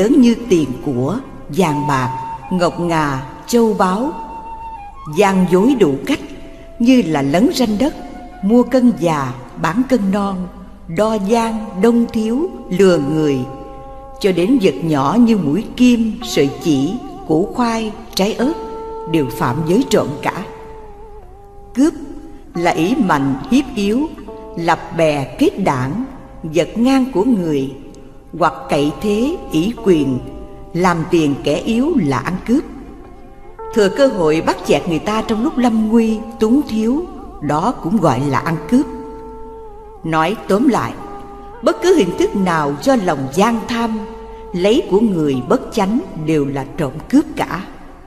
lớn như tiền của, vàng bạc, ngọc ngà, châu báu. Gian dối đủ cách, như là lấn ranh đất, mua cân già, bán cân non, đo gian, đông thiếu, lừa người, cho đến vật nhỏ như mũi kim, sợi chỉ, củ khoai, trái ớt đều phạm giới trộm cả. Cướp là ỷ mạnh hiếp yếu, lập bè kết đảng, giật ngang của người, hoặc cậy thế ỷ quyền, làm tiền kẻ yếu là ăn cướp. Thừa cơ hội bắt chẹt người ta trong lúc lâm nguy, túng thiếu, đó cũng gọi là ăn cướp. Nói tóm lại, bất cứ hình thức nào do lòng gian tham lấy của người bất chánh đều là trộm cướp cả.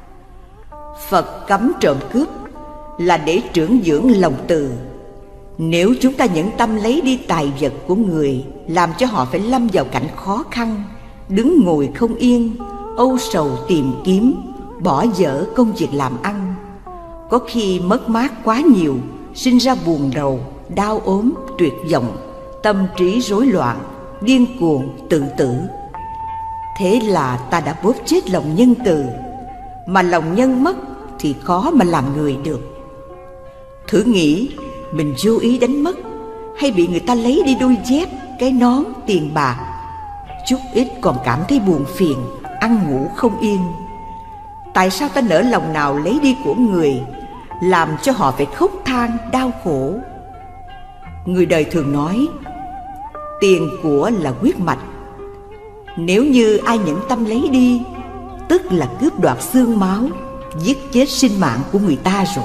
Phật cấm trộm cướp là để trưởng dưỡng lòng từ. Nếu chúng ta nhẫn tâm lấy đi tài vật của người, làm cho họ phải lâm vào cảnh khó khăn, đứng ngồi không yên, âu sầu tìm kiếm, bỏ dở công việc làm ăn, có khi mất mát quá nhiều, sinh ra buồn rầu, đau ốm, tuyệt vọng, tâm trí rối loạn, điên cuồng, tự tử. Thế là ta đã bóp chết lòng nhân từ, mà lòng nhân mất thì khó mà làm người được. Thử nghĩ mình vô ý đánh mất, hay bị người ta lấy đi đôi dép, cái nón, tiền bạc, chút ít còn cảm thấy buồn phiền, ăn ngủ không yên. Tại sao ta nỡ lòng nào lấy đi của người, làm cho họ phải khóc than, đau khổ? Người đời thường nói, tiền của là huyết mạch. Nếu như ai nhẫn tâm lấy đi, tức là cướp đoạt xương máu, giết chết sinh mạng của người ta rồi.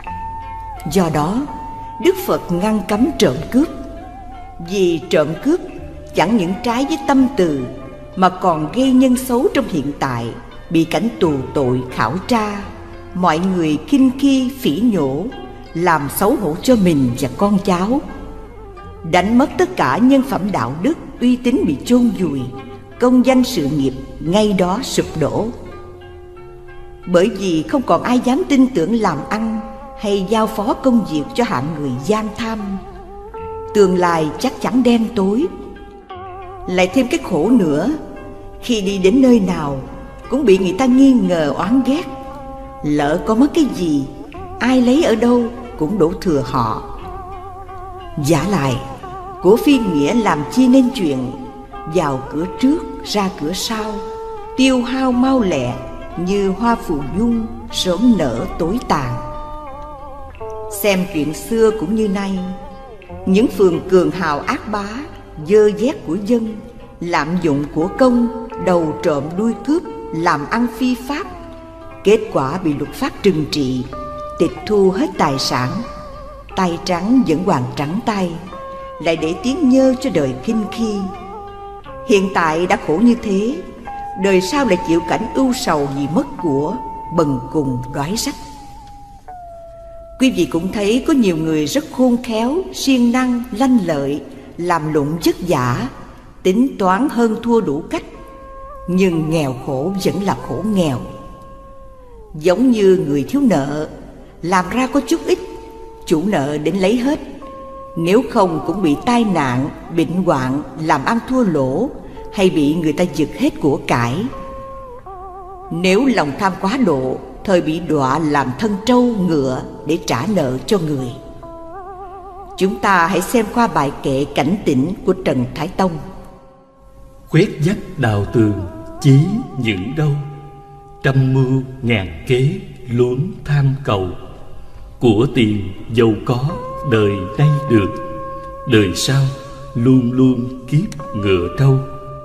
Do đó, Đức Phật ngăn cấm trộm cướp. Vì trộm cướp chẳng những trái với tâm từ, mà còn gây nhân xấu trong hiện tại, bị cảnh tù tội khảo tra, mọi người khinh khi phỉ nhổ, làm xấu hổ cho mình và con cháu. Đánh mất tất cả nhân phẩm đạo đức, uy tín bị chôn vùi, công danh sự nghiệp ngay đó sụp đổ. Bởi vì không còn ai dám tin tưởng làm ăn hay giao phó công việc cho hạng người gian tham, tương lai chắc chắn đen tối. Lại thêm cái khổ nữa, khi đi đến nơi nào cũng bị người ta nghi ngờ oán ghét. Lỡ có mất cái gì, ai lấy ở đâu cũng đổ thừa họ. Vả lại, của phi nghĩa làm chi nên chuyện, vào cửa trước ra cửa sau, tiêu hao mau lẹ như hoa phù dung, sớm nở tối tàn. Xem chuyện xưa cũng như nay, những phường cường hào ác bá, dơ dét của dân, lạm dụng của công, đầu trộm đuôi cướp, làm ăn phi pháp. Kết quả bị luật pháp trừng trị, tịch thu hết tài sản. Tay trắng vẫn hoàng trắng tay, lại để tiếng nhơ cho đời khinh khi. Hiện tại đã khổ như thế, đời sau lại chịu cảnh ưu sầu vì mất của, bần cùng đói rách. Quý vị cũng thấy có nhiều người rất khôn khéo, siêng năng, lanh lợi, làm lụng vất vả, tính toán hơn thua đủ cách, nhưng nghèo khổ vẫn là khổ nghèo. Giống như người thiếu nợ, làm ra có chút ít, chủ nợ đến lấy hết. Nếu không cũng bị tai nạn, bệnh hoạn, làm ăn thua lỗ, hay bị người ta giật hết của cải. Nếu lòng tham quá độ, thời bị đọa làm thân trâu ngựa để trả nợ cho người. Chúng ta hãy xem qua bài kệ cảnh tỉnh của Trần Thái Tông. Quét vách đào tường, chí những đâu, trăm mưu ngàn kế luống tham cầu. Của tiền giàu có đời nay được, đời sau luôn luôn kiếp ngựa trâu.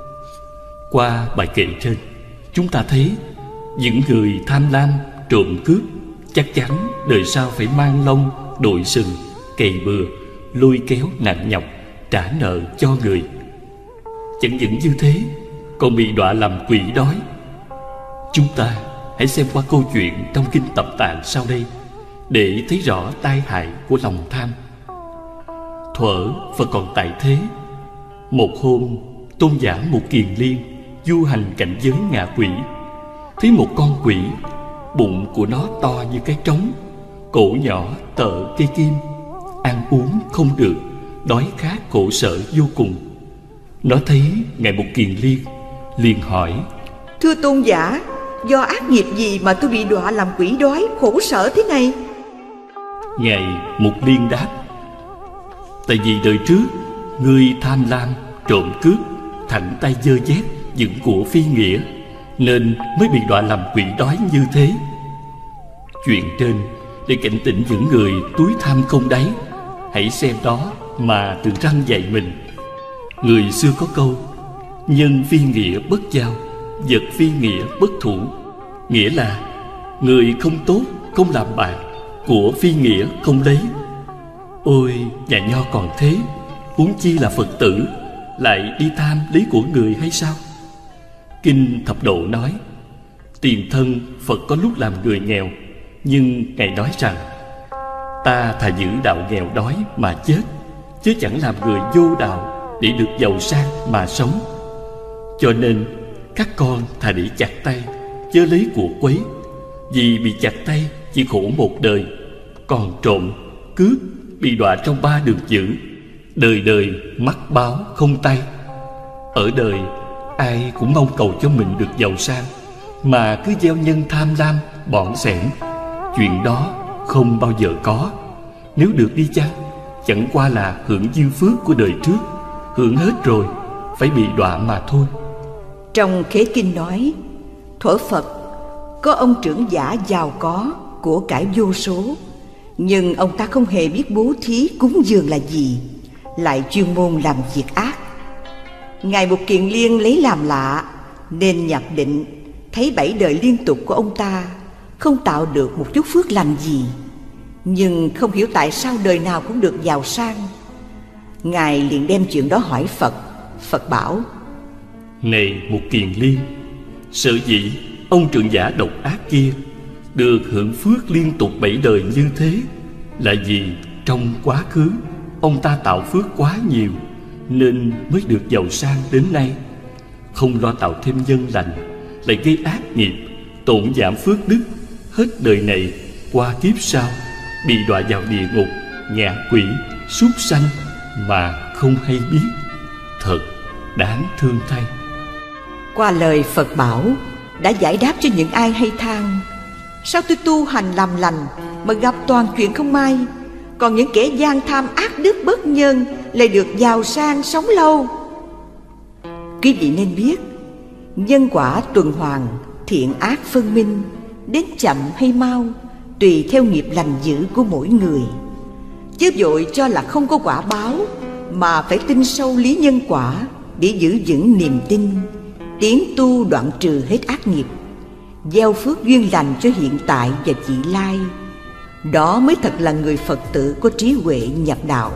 Qua bài kệ trên, chúng ta thấy những người tham lam, trộm cướp chắc chắn đời sau phải mang lông, đội sừng, cày bừa, lôi kéo nặng nhọc, trả nợ cho người. Chẳng những như thế, còn bị đọa làm quỷ đói. Chúng ta hãy xem qua câu chuyện trong Kinh Tập Tạng sau đây để thấy rõ tai hại của lòng tham. Thuở Phật còn tại thế, một hôm tôn giả Một Kiền Liên du hành cảnh giới ngạ quỷ, thấy một con quỷ, bụng của nó to như cái trống, cổ nhỏ tợ cây kim, ăn uống không được, đói khát khổ sở vô cùng. Nó thấy ngài Một Kiền Liên, liền hỏi Thưa tôn giả, do ác nghiệp gì mà tôi bị đọa làm quỷ đói, khổ sở thế này? Ngài Mục Liên đáp: tại vì đời trước ngươi tham lam, trộm cướp, thẳng tay dơ dét những của phi nghĩa, nên mới bị đọa làm quỷ đói như thế. Chuyện trên để cảnh tỉnh những người túi tham không đáy, hãy xem đó mà tự răn dạy mình. Người xưa có câu: nhân phi nghĩa bất giao, vật phi nghĩa bất thủ. Nghĩa là người không tốt không làm bạc, của phi nghĩa không lấy. Ôi, nhà nho còn thế, huống chi là Phật tử, lại đi tham lấy của người hay sao? Kinh Thập Độ nói: tiền thân Phật có lúc làm người nghèo, nhưng Ngài nói rằng: ta thà giữ đạo nghèo đói mà chết, chứ chẳng làm người vô đạo để được giàu sang mà sống. Cho nên các con thà để chặt tay, chớ lấy của quấy. Vì bị chặt tay chỉ khổ một đời, còn trộm, cướp bị đọa trong 3 đường dữ, đời đời mắc báo không tay. Ở đời ai cũng mong cầu cho mình được giàu sang, mà cứ gieo nhân tham lam, bỏng sẻn. Chuyện đó không bao giờ có. Nếu được đi chăng, chẳng qua là hưởng dư phước của đời trước, hưởng hết rồi phải bị đọa mà thôi. Trong Khế Kinh nói, thuở Phật có ông trưởng giả giàu có, của cải vô số, nhưng ông ta không hề biết bố thí cúng dường là gì, lại chuyên môn làm việc ác. Ngài Mục Kiền Liên lấy làm lạ, nên nhập định thấy 7 đời liên tục của ông ta không tạo được một chút phước lành gì, nhưng không hiểu tại sao đời nào cũng được giàu sang. Ngài liền đem chuyện đó hỏi Phật. Phật bảo: này Mục Kiền Liên, sở dĩ ông trưởng giả độc ác kia được hưởng phước liên tục 7 đời như thế là vì trong quá khứ ông ta tạo phước quá nhiều, nên mới được giàu sang đến nay. Không lo tạo thêm nhân lành, lại gây ác nghiệp, tổn giảm phước đức, hết đời này qua kiếp sau bị đọa vào địa ngục, ngạ quỷ, súc sanh mà không hay biết. Thật đáng thương thay. Qua lời Phật bảo đã giải đáp cho những ai hay than: sao tôi tu hành làm lành mà gặp toàn chuyện không may, còn những kẻ gian tham ác đức bất nhân lại được giàu sang sống lâu. Quý vị nên biết, nhân quả tuần hoàn, thiện ác phân minh, đến chậm hay mau tùy theo nghiệp lành dữ của mỗi người. Chứ vội cho là không có quả báo, mà phải tin sâu lý nhân quả để giữ vững niềm tin, tiến tu đoạn trừ hết ác nghiệp, gieo phước duyên lành cho hiện tại và vị lai. Đó mới thật là người Phật tử có trí huệ nhập đạo.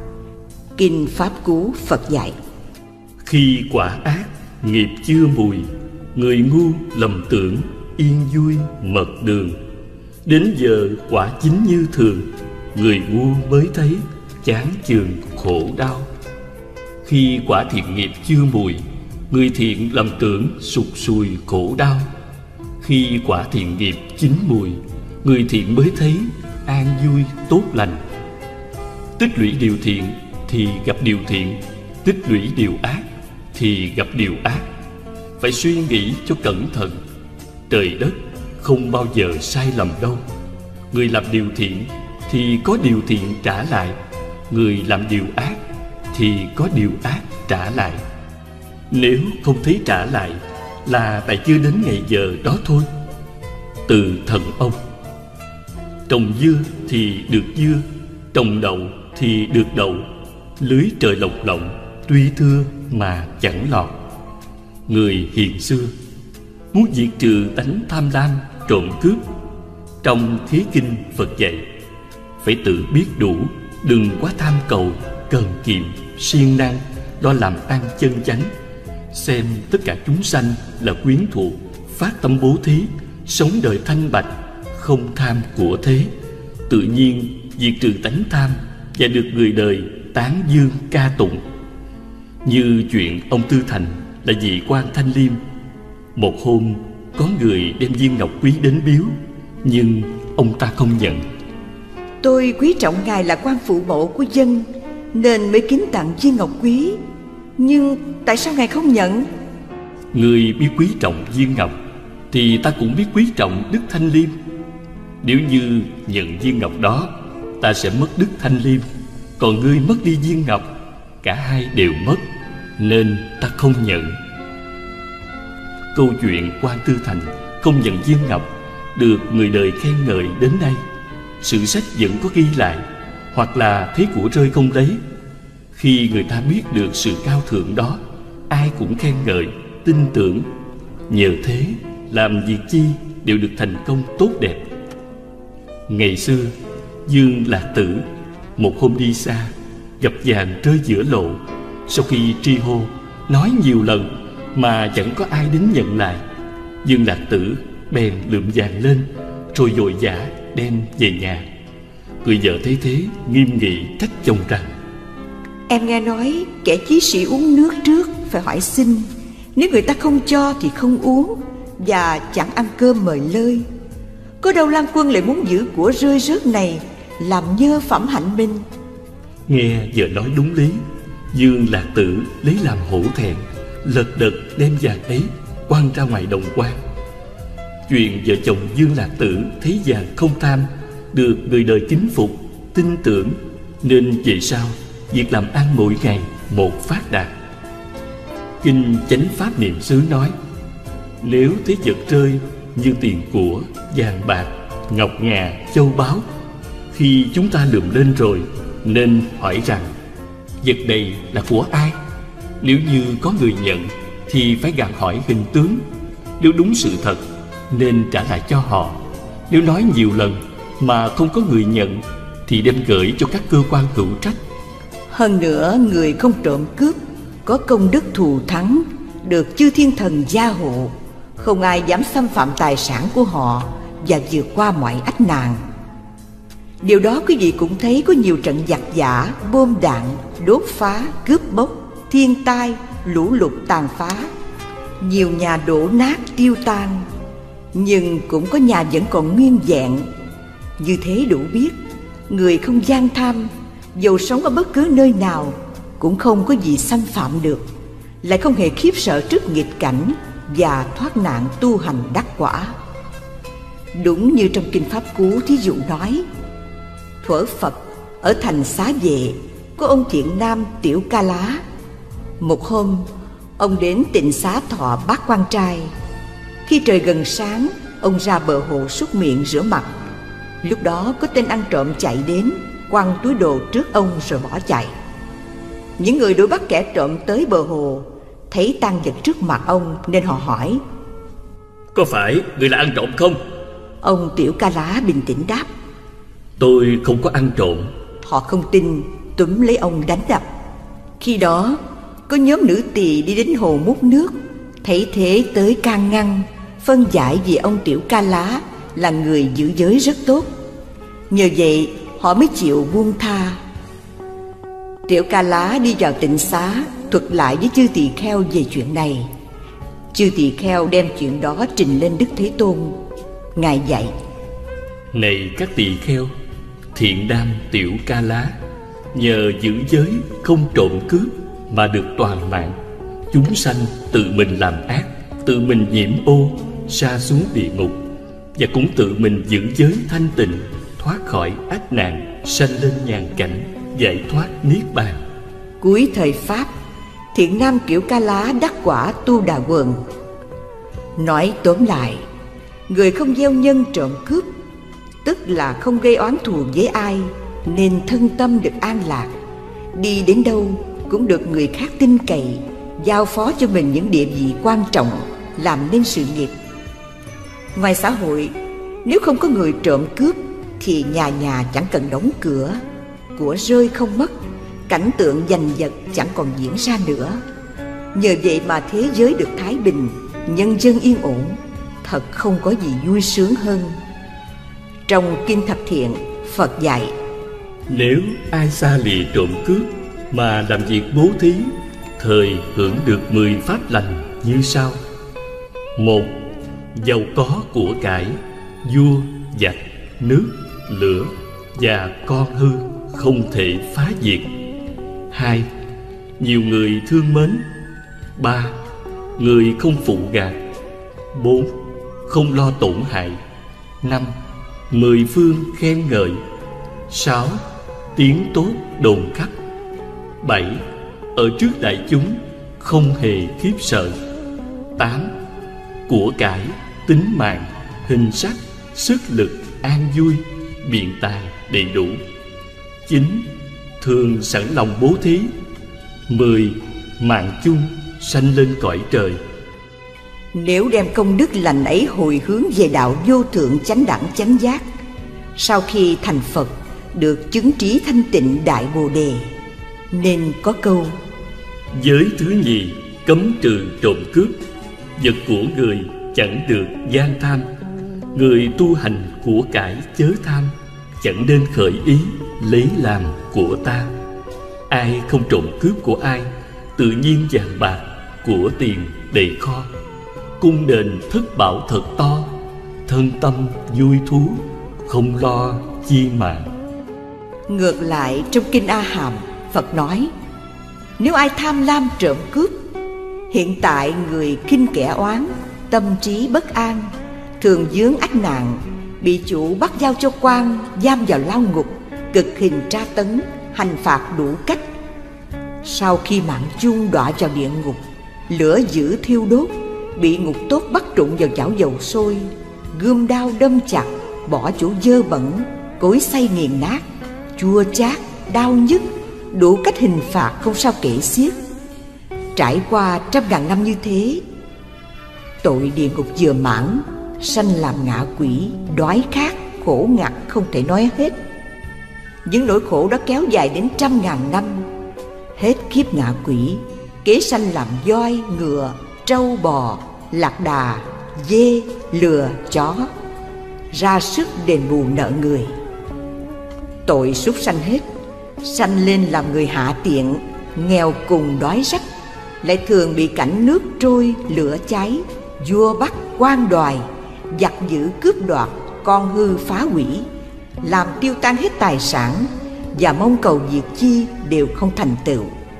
Kinh Pháp Cú Phật dạy: khi quả ác, nghiệp chưa mùi, người ngu lầm tưởng yên vui mật đường. Đến giờ quả chín như thường, người ngu mới thấy chán chường khổ đau. Khi quả thiện nghiệp chưa mùi, người thiện lầm tưởng sụt sùi khổ đau. Khi quả thiện nghiệp chín mùi, người thiện mới thấy an vui tốt lành. Tích lũy điều thiện thì gặp điều thiện, tích lũy điều ác thì gặp điều ác. Phải suy nghĩ cho cẩn thận. Trời đất không bao giờ sai lầm đâu. Người làm điều thiện thì có điều thiện trả lại, người làm điều ác thì có điều ác trả lại. Nếu không thấy trả lại là tại chưa đến ngày giờ đó thôi. Từ Thần Ông: trồng dưa thì được dưa, trồng đậu thì được đậu, lưới trời lộc lộng, tuy thưa mà chẳng lọt. Người hiền xưa muốn diệt trừ tánh tham lam, trộm cướp. Trong Khế Kinh Phật dạy phải tự biết đủ, đừng quá tham cầu, cần kiệm, siêng năng, lo làm ăn chân chánh. Xem tất cả chúng sanh là quyến thuộc, phát tâm bố thí, sống đời thanh bạch, không tham của thế, tự nhiên diệt trừ tánh tham và được người đời tán dương ca tụng. Như chuyện ông Tư Thành là vị quan Thanh Liêm. Một hôm có người đem viên ngọc quý đến biếu, nhưng ông ta không nhận. Tôi quý trọng ngài là quan phụ mẫu của dân, nên mới kính tặng viên ngọc quý, nhưng tại sao ngài không nhận? Người biết quý trọng viên ngọc thì ta cũng biết quý trọng Đức Thanh Liêm. Nếu như nhận viên ngọc đó, ta sẽ mất Đức Thanh Liêm. Còn ngươi mất đi viên ngọc, cả hai đều mất, nên ta không nhận. Câu chuyện Quan Tư Thành không nhận viên ngọc được người đời khen ngợi đến nay. Sử sách vẫn có ghi lại, hoặc là thấy của rơi không lấy. Khi người ta biết được sự cao thượng đó, ai cũng khen ngợi, tin tưởng. Nhờ thế, làm việc chi đều được thành công tốt đẹp. Ngày xưa, Dương Lạc Tử một hôm đi xa, gặp vàng rơi giữa lộ. Sau khi tri hô, nói nhiều lần mà chẳng có ai đến nhận lại, Dương Lạc Tử bèn lượm vàng lên, rồi vội vã đem về nhà. Người vợ thấy thế nghiêm nghị trách chồng rằng: Em nghe nói kẻ chí sĩ uống nước trước phải hỏi xin. Nếu người ta không cho thì không uống, và chẳng ăn cơm mời lơi. Có đâu Lan Quân lại muốn giữ của rơi rớt này làm nhơ phẩm hạnh minh. Nghe vợ nói đúng lý, Dương Lạc Tử lấy làm hổ thẹn, lật đật đem vàng ấy quăng ra ngoài đồng quan. Chuyện vợ chồng Dương Lạc Tử thấy vàng không tham được người đời kính phục, tin tưởng, nên về sau việc làm ăn mỗi ngày một phát đạt. Kinh Chánh Pháp Niệm xứ nói: nếu thấy vật rơi như tiền của, vàng bạc, ngọc ngà, châu báu, khi chúng ta lượm lên rồi, nên hỏi rằng vật này là của ai. Nếu như có người nhận thì phải gặng hỏi hình tướng. Nếu đúng sự thật nên trả lại cho họ. Nếu nói nhiều lần mà không có người nhận thì đem gửi cho các cơ quan hữu trách. Hơn nữa, người không trộm cướp có công đức thù thắng, được chư thiên thần gia hộ. Không ai dám xâm phạm tài sản của họ và vượt qua mọi ách nạn. Điều đó quý vị cũng thấy có nhiều trận giặc giả, bom đạn, đốt phá, cướp bóc, thiên tai, lũ lụt tàn phá. Nhiều nhà đổ nát tiêu tan, nhưng cũng có nhà vẫn còn nguyên vẹn. Như thế đủ biết, người không gian tham, dầu sống ở bất cứ nơi nào, cũng không có gì xâm phạm được, lại không hề khiếp sợ trước nghịch cảnh và thoát nạn tu hành đắc quả. Đúng như trong Kinh Pháp Cú thí dụ nói: thuở Phật ở thành Xá Vệ có ông thiện nam Tiểu Ca Lá. Một hôm, ông đến tịnh xá thọ Bát Quan Trai. Khi trời gần sáng, ông ra bờ hồ súc miệng rửa mặt. Lúc đó có tên ăn trộm chạy đến, quăng túi đồ trước ông rồi bỏ chạy. Những người đuổi bắt kẻ trộm tới bờ hồ, thấy tang vật trước mặt ông nên họ hỏi: có phải người là ăn trộm không? Ông Tiểu Ca Lá bình tĩnh đáp: tôi không có ăn trộm. Họ không tin, túm lấy ông đánh đập. Khi đó có nhóm nữ tỳ đi đến hồ múc nước, thấy thế tới can ngăn, phân giải vì ông Tiểu Ca Lá là người giữ giới rất tốt. Nhờ vậy họ mới chịu buông tha. Tiểu Ca Lá đi vào tịnh xá, thuật lại với chư tỳ kheo về chuyện này. Chư tỳ kheo đem chuyện đó trình lên Đức Thế Tôn. Ngài dạy: này các tỳ kheo, thiện nam Tiểu Ca Lá nhờ giữ giới không trộm cướp mà được toàn mạng. Chúng sanh tự mình làm ác, tự mình nhiễm ô, sa xuống địa ngục, và cũng tự mình giữ giới thanh tịnh, thoát khỏi ách nạn, sanh lên nhàn cảnh, giải thoát niết bàn. Cuối thời Pháp, thiện nam Tiểu Ca Lá đắc quả tu đà quần. Nói tóm lại, người không gieo nhân trộm cướp, tức là không gây oán thù với ai, nên thân tâm được an lạc. Đi đến đâu cũng được người khác tin cậy, giao phó cho mình những địa vị quan trọng, làm nên sự nghiệp. Ngoài xã hội, nếu không có người trộm cướp thì nhà nhà chẳng cần đóng cửa, của rơi không mất, cảnh tượng giành giật chẳng còn diễn ra nữa. Nhờ vậy mà thế giới được thái bình, nhân dân yên ổn, thật không có gì vui sướng hơn. Trong Kinh Thập Thiện, Phật dạy: nếu ai xa lìa trộm cướp mà làm việc bố thí, thời hưởng được 10 pháp lành như sau. 1. Giàu có của cải, vua, giặc, nước, lửa và con hư không thể phá diệt. 2. Nhiều người thương mến. 3. người không phụ gạt. 4. Không lo tổn hại. 5. Mười phương khen ngợi. 6. Tiếng tốt đồn khắp. 7. Ở trước đại chúng không hề khiếp sợ. 8. Của cải, tính mạng, hình sắc, sức lực, an vui, biện tài đầy đủ. 9. Thường sẵn lòng bố thí. 10. Mạng chung sanh lên cõi trời. Nếu đem công đức lành ấy hồi hướng về đạo vô thượng chánh đẳng chánh giác, sau khi thành Phật được chứng trí thanh tịnh đại Bồ Đề, nên có câu: Giới thứ nhì cấm trừ trộm cướp, vật của người chẳng được gian tham. Người tu hành của cải chớ tham, chẳng nên khởi ý lấy làm của ta. Ai không trộm cướp của ai, tự nhiên vàng bạc của tiền đầy kho. Cung đền thất bảo thật to, thân tâm vui thú, không lo chi mạng. Ngược lại, trong Kinh A Hàm, Phật nói: nếu ai tham lam trộm cướp, hiện tại người khinh kẻ oán, tâm trí bất an, thường vướng ách nạn, bị chủ bắt giao cho quan, giam vào lao ngục, cực hình tra tấn, hành phạt đủ cách. Sau khi mạng chung đọa vào địa ngục, lửa dữ thiêu đốt, bị ngục tốt bắt trụng vào chảo dầu sôi, gươm đao đâm chặt, bỏ chỗ dơ bẩn, cối xay nghiền nát, chua chát, đau nhức, đủ cách hình phạt không sao kể xiết. Trải qua trăm ngàn năm như thế, tội địa ngục vừa mãn, sanh làm ngạ quỷ, đói khát, khổ ngặt không thể nói hết. Những nỗi khổ đó kéo dài đến trăm ngàn năm. Hết kiếp ngạ quỷ, kế sanh làm voi, ngựa, trâu bò, lạc đà, dê, lừa, chó, ra sức đền bù nợ người. Tội súc sanh hết, sanh lên làm người hạ tiện, nghèo cùng đói rách, lại thường bị cảnh nước trôi, lửa cháy, vua bắt, quan đoài, giặc dữ cướp đoạt, con hư phá hủy, làm tiêu tan hết tài sản, và mong cầu việc chi đều không thành tựu.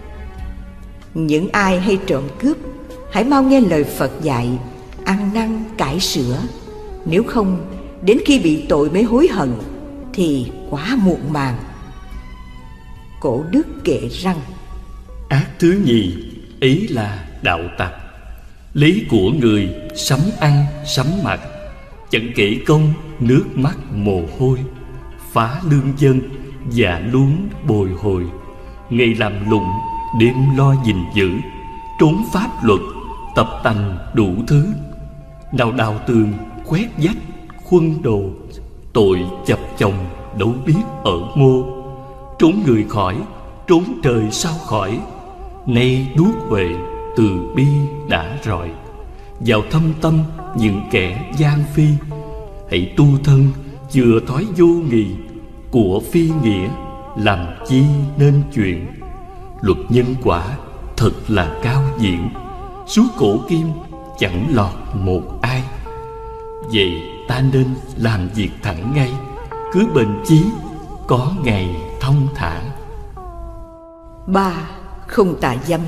Những ai hay trộm cướp, hãy mau nghe lời Phật dạy, ăn năn cải sửa. Nếu không, đến khi bị tội mới hối hận thì quá muộn màng. Cổ đức kệ rằng: ác thứ nhì ấy là đạo tặc, lấy của người sắm ăn sắm mặc, chẳng kể công nước mắt mồ hôi, phá lương dân và luống bồi hồi, ngày làm lụng đêm lo gìn giữ, trốn pháp luật tập tành đủ thứ. Nào đào tường quét vách khuân đồ, tội chập chồng đâu biết ở mô. Trốn người khỏi, trốn trời sao khỏi, nay đuốc huệ từ bi đã rọi. Vào thâm tâm những kẻ gian phi, hãy tu thân chừa thói vô nghị, của phi nghĩa làm chi nên chuyện. Luật nhân quả thật là cao diễn, suốt cổ kim chẳng lọt một ai. Vậy ta nên làm việc thẳng ngay, cứ bền chí có ngày thông thả. 3. Không tà dâm.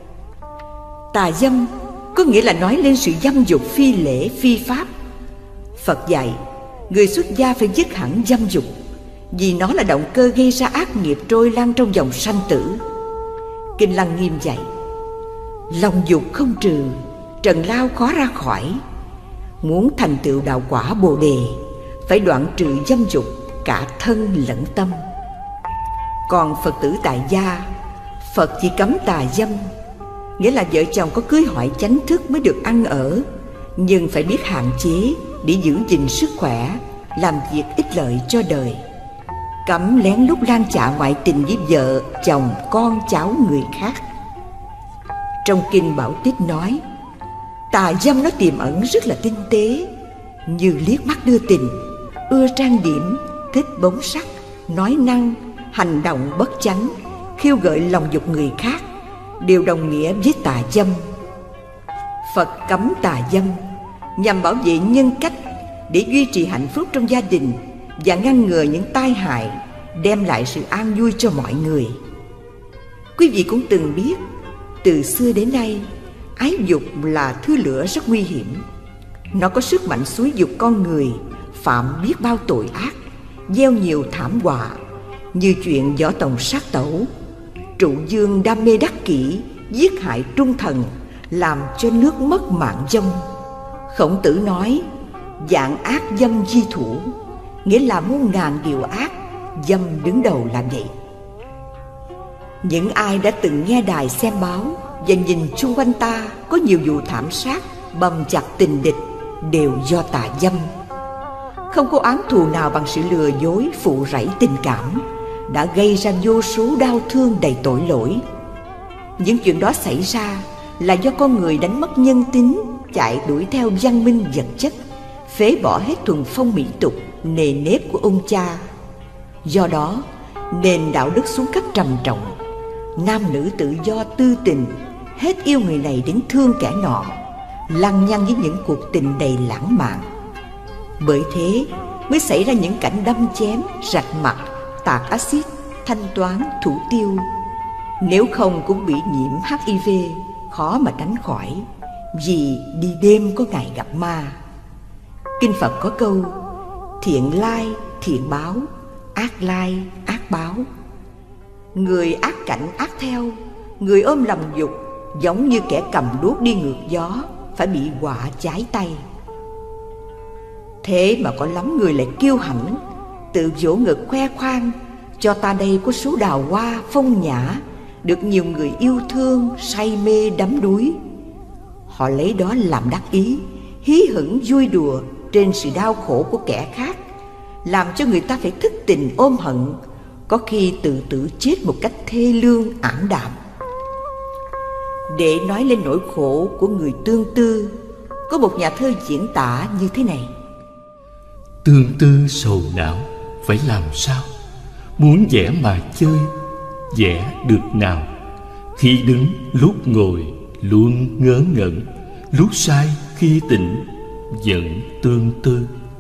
Tà dâm có nghĩa là nói lên sự dâm dục phi lễ phi pháp. Phật dạy người xuất gia phải dứt hẳn dâm dục, vì nó là động cơ gây ra ác nghiệp trôi lan trong dòng sanh tử. Kinh Lăng Nghiêm dạy: lòng dục không trừ, trần lao khó ra khỏi. Muốn thành tựu đạo quả Bồ Đề, phải đoạn trừ dâm dục cả thân lẫn tâm. Còn Phật tử tại gia, Phật chỉ cấm tà dâm, nghĩa là vợ chồng có cưới hỏi chánh thức mới được ăn ở, nhưng phải biết hạn chế để giữ gìn sức khỏe, làm việc ích lợi cho đời. Cấm lén lút lan chạ ngoại tình với vợ, chồng, con cháu người khác. Trong Kinh Bảo Tích nói, tà dâm nó tiềm ẩn rất là tinh tế, như liếc mắt đưa tình, ưa trang điểm, thích bóng sắc, nói năng, hành động bất chánh, khiêu gợi lòng dục người khác, đều đồng nghĩa với tà dâm. Phật cấm tà dâm nhằm bảo vệ nhân cách, để duy trì hạnh phúc trong gia đình và ngăn ngừa những tai hại, đem lại sự an vui cho mọi người. Quý vị cũng từng biết, từ xưa đến nay, Ái dục là thứ lửa rất nguy hiểm. Nó có sức mạnh xúi giục con người phạm biết bao tội ác, gieo nhiều thảm họa, như chuyện Võ Tòng sát tẩu, Trụ Dương đam mê đắc kỷ, giết hại trung thần, làm cho nước mất mạng vong. Khổng Tử nói dạng ác dâm di thủ, nghĩa là muôn ngàn điều ác, dâm đứng đầu là vậy. Những ai đã từng nghe đài xem báo và nhìn chung quanh ta có nhiều vụ thảm sát, bầm chặt tình địch đều do tà dâm. Không có oán thù nào bằng sự lừa dối phụ rẫy tình cảm đã gây ra vô số đau thương đầy tội lỗi. Những chuyện đó xảy ra là do con người đánh mất nhân tính, chạy đuổi theo văn minh vật chất, phế bỏ hết thuần phong mỹ tục, nề nếp của ông cha. Do đó, nền đạo đức xuống cấp trầm trọng. Nam nữ tự do tư tình, hết yêu người này đến thương kẻ nọ, lăng nhăng với những cuộc tình đầy lãng mạn. Bởi thế mới xảy ra những cảnh đâm chém, rạch mặt, tạt axit, thanh toán, thủ tiêu. Nếu không cũng bị nhiễm HIV, khó mà tránh khỏi, vì đi đêm có ngày gặp ma. Kinh Phật có câu thiện lai thiện báo, ác lai ác báo. Người ác cảnh ác theo, người ôm lòng dục giống như kẻ cầm đuốc đi ngược gió, phải bị họa cháy tay. Thế mà có lắm người lại kiêu hãnh, tự vỗ ngực khoe khoang, cho ta đây có số đào hoa phong nhã, được nhiều người yêu thương, say mê đắm đuối. Họ lấy đó làm đắc ý, hí hửng vui đùa trên sự đau khổ của kẻ khác, làm cho người ta phải thức tình ôm hận, có khi tự tử chết một cách thê lương ảm đạm. Để nói lên nỗi khổ của người tương tư, có một nhà thơ diễn tả như thế này: Tương tư sầu não phải làm sao, muốn vẽ mà chơi, vẽ được nào. Khi đứng lúc ngồi luôn ngớ ngẩn, lúc say khi tỉnh vẫn tương tư.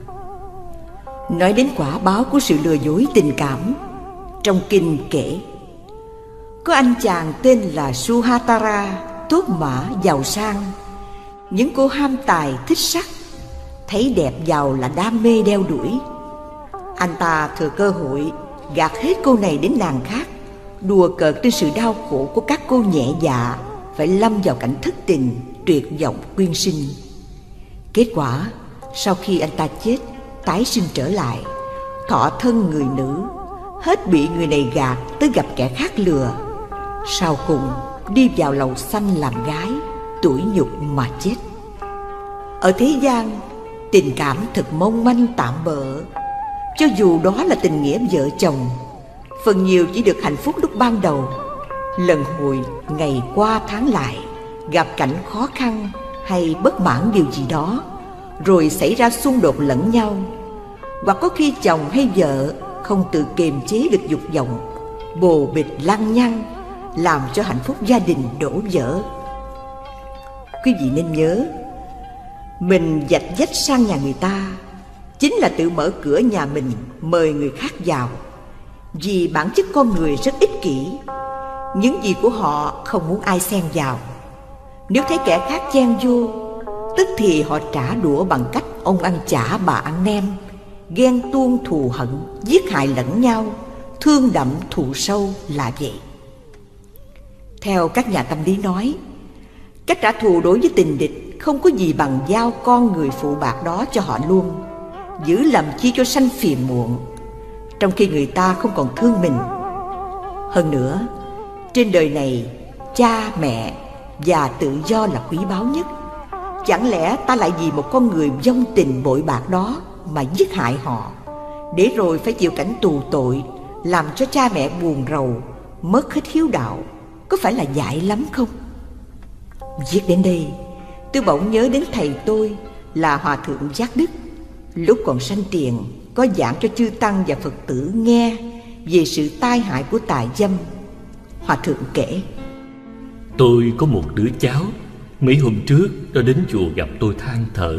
Nói đến quả báo của sự lừa dối tình cảm, trong kinh kể có anh chàng tên là Suhatara, tốt mã giàu sang. Những cô ham tài thích sắc, thấy đẹp giàu là đam mê đeo đuổi. Anh ta thừa cơ hội gạt hết cô này đến nàng khác, đùa cợt trên sự đau khổ của các cô nhẹ dạ, phải lâm vào cảnh thất tình, tuyệt vọng quyên sinh. Kết quả, sau khi anh ta chết, tái sinh trở lại, thọ thân người nữ, hết bị người này gạt tới gặp kẻ khác lừa. Sau cùng đi vào lầu xanh làm gái, tủi nhục mà chết. Ở thế gian, tình cảm thật mong manh tạm bợ. Cho dù đó là tình nghĩa vợ chồng, phần nhiều chỉ được hạnh phúc lúc ban đầu. Lần hồi ngày qua tháng lại, gặp cảnh khó khăn hay bất mãn điều gì đó, rồi xảy ra xung đột lẫn nhau. Hoặc có khi chồng hay vợ không tự kiềm chế được dục vọng, bồ bịch lăng nhăng, làm cho hạnh phúc gia đình đổ vỡ. Quý vị nên nhớ, mình dạch dách sang nhà người ta chính là tự mở cửa nhà mình mời người khác vào. Vì bản chất con người rất ích kỷ, những gì của họ không muốn ai xen vào. Nếu thấy kẻ khác chen vô, tức thì họ trả đũa bằng cách ông ăn chả bà ăn nem, ghen tuông thù hận, giết hại lẫn nhau, thương đậm thù sâu là vậy. Theo các nhà tâm lý nói, cách trả thù đối với tình địch không có gì bằng giao con người phụ bạc đó cho họ luôn, giữ làm chi cho sanh phiền muộn, trong khi người ta không còn thương mình. Hơn nữa, trên đời này, cha mẹ và tự do là quý báu nhất. Chẳng lẽ ta lại vì một con người vong tình bội bạc đó mà giết hại họ, để rồi phải chịu cảnh tù tội, làm cho cha mẹ buồn rầu, mất hết hiếu đạo, có phải là dại lắm không? Viết đến đây, tôi bỗng nhớ đến thầy tôi là Hòa Thượng Giác Đức. Lúc còn sanh tiền, có giảng cho chư tăng và Phật tử nghe về sự tai hại của tà dâm. Hòa Thượng kể: Tôi có một đứa cháu, mấy hôm trước nó đến chùa gặp tôi than thở.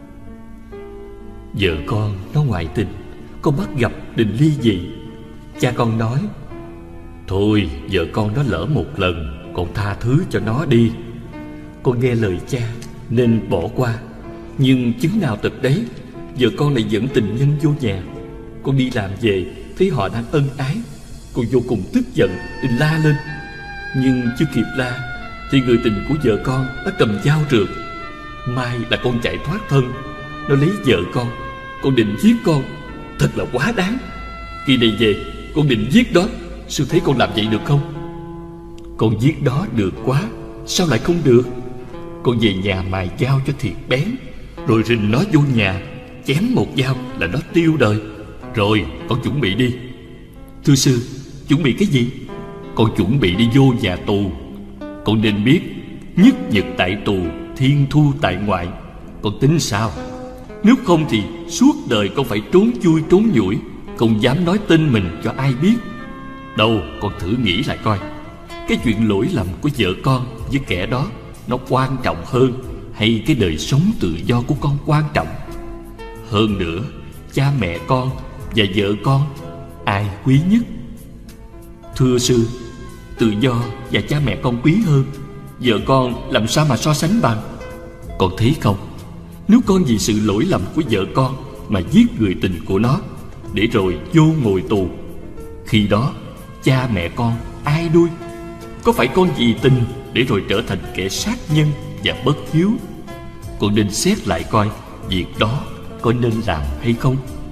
Vợ con nó ngoại tình, con bắt gặp định ly dị. Cha con nói: Thôi vợ con nó lỡ một lần, con tha thứ cho nó đi. con nghe lời cha nên bỏ qua. Nhưng chứng nào tật đấy, vợ con lại dẫn tình nhân vô nhà. Con đi làm về thấy họ đang ân ái, con vô cùng tức giận, định la lên. Nhưng chưa kịp la thì người tình của vợ con đã cầm dao rượt. May là con chạy thoát thân. Nó lấy vợ con định giết con. Thật là quá đáng. Khi này về con định giết đó. Sư thấy con làm vậy được không? Con giết đó được quá, sao lại không được? Con về nhà mài dao cho thiệt bén, rồi rình nó vô nhà, chém một dao là nó tiêu đời. Rồi con chuẩn bị đi. Thưa sư, chuẩn bị cái gì? Con chuẩn bị đi vô nhà tù. Con nên biết, nhất nhật tại tù, thiên thu tại ngoại. Con tính sao? Nếu không thì suốt đời con phải trốn chui trốn nhủi, không dám nói tên mình cho ai biết. Đâu, con thử nghĩ lại coi, cái chuyện lỗi lầm của vợ con với kẻ đó nó quan trọng hơn, hay cái đời sống tự do của con quan trọng? Hơn nữa, cha mẹ con và vợ con ai quý nhất? Thưa sư, tự do và cha mẹ con quý hơn. Vợ con làm sao mà so sánh bằng? Con thấy không, nếu con vì sự lỗi lầm của vợ con mà giết người tình của nó, để rồi vô ngồi tù, khi đó cha mẹ con ai nuôi? Có phải con vì tình để rồi trở thành kẻ sát nhân và bất hiếu? Con nên xét lại coi việc đó có nên làm hay không.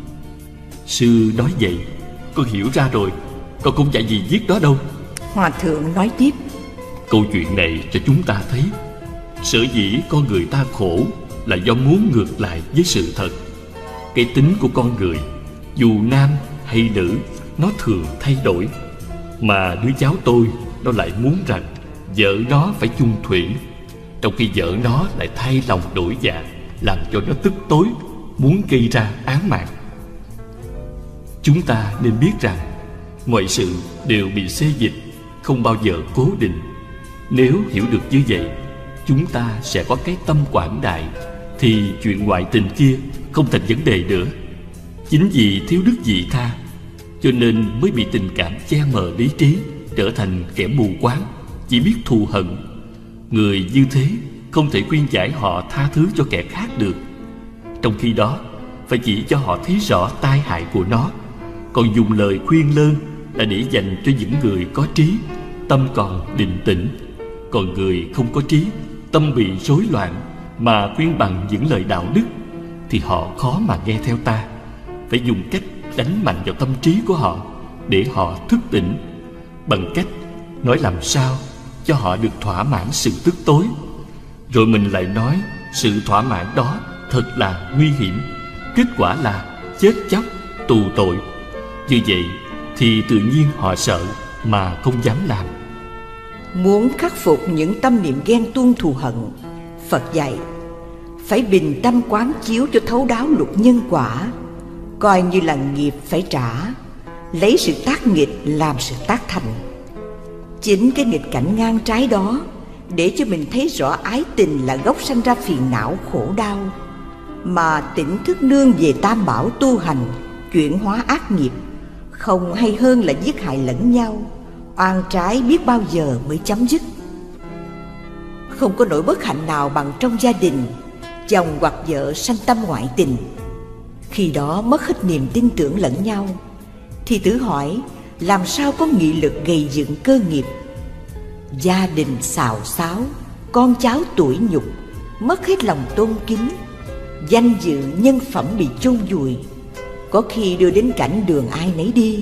Sư nói vậy, con hiểu ra rồi. Con không chạy gì giết đó đâu. Hòa thượng nói tiếp. Câu chuyện này cho chúng ta thấy, sở dĩ con người ta khổ là do muốn ngược lại với sự thật. Cái tính của con người, dù nam hay nữ, nó thường thay đổi. Mà đứa cháu tôi, nó lại muốn rằng vợ nó phải chung thủy, trong khi vợ nó lại thay lòng đổi dạ, làm cho nó tức tối, muốn gây ra án mạng. Chúng ta nên biết rằng mọi sự đều bị xê dịch, không bao giờ cố định. Nếu hiểu được như vậy, chúng ta sẽ có cái tâm quảng đại, thì chuyện ngoại tình kia không thành vấn đề nữa. Chính vì thiếu đức vị tha, cho nên mới bị tình cảm che mờ lý trí, trở thành kẻ mù quáng, chỉ biết thù hận. Người như thế không thể khuyên giải họ tha thứ cho kẻ khác được. Trong khi đó, phải chỉ cho họ thấy rõ tai hại của nó. Còn dùng lời khuyên lơn là để dành cho những người có trí, tâm còn định tĩnh. Còn người không có trí, tâm bị rối loạn, mà khuyên bằng những lời đạo đức, thì họ khó mà nghe theo ta. Phải dùng cách đánh mạnh vào tâm trí của họ, để họ thức tỉnh, bằng cách nói làm sao cho họ được thỏa mãn sự tức tối. Rồi mình lại nói sự thỏa mãn đó thật là nguy hiểm, kết quả là chết chóc, tù tội. Như vậy thì tự nhiên họ sợ mà không dám làm. Muốn khắc phục những tâm niệm ghen tuông thù hận, Phật dạy phải bình tâm quán chiếu cho thấu đáo luật nhân quả, coi như là nghiệp phải trả, lấy sự tác nghịch làm sự tác thành. Chính cái nghịch cảnh ngang trái đó để cho mình thấy rõ ái tình là gốc sanh ra phiền não khổ đau, mà tỉnh thức nương về tam bảo tu hành, chuyển hóa ác nghiệp, không hay hơn là giết hại lẫn nhau. Oan trái biết bao giờ mới chấm dứt. Không có nỗi bất hạnh nào bằng trong gia đình, chồng hoặc vợ sanh tâm ngoại tình. Khi đó mất hết niềm tin tưởng lẫn nhau, thì tự hỏi làm sao có nghị lực gây dựng cơ nghiệp. Gia đình xào xáo, con cháu tủi nhục, mất hết lòng tôn kính, danh dự nhân phẩm bị chôn vùi, có khi đưa đến cảnh đường ai nấy đi.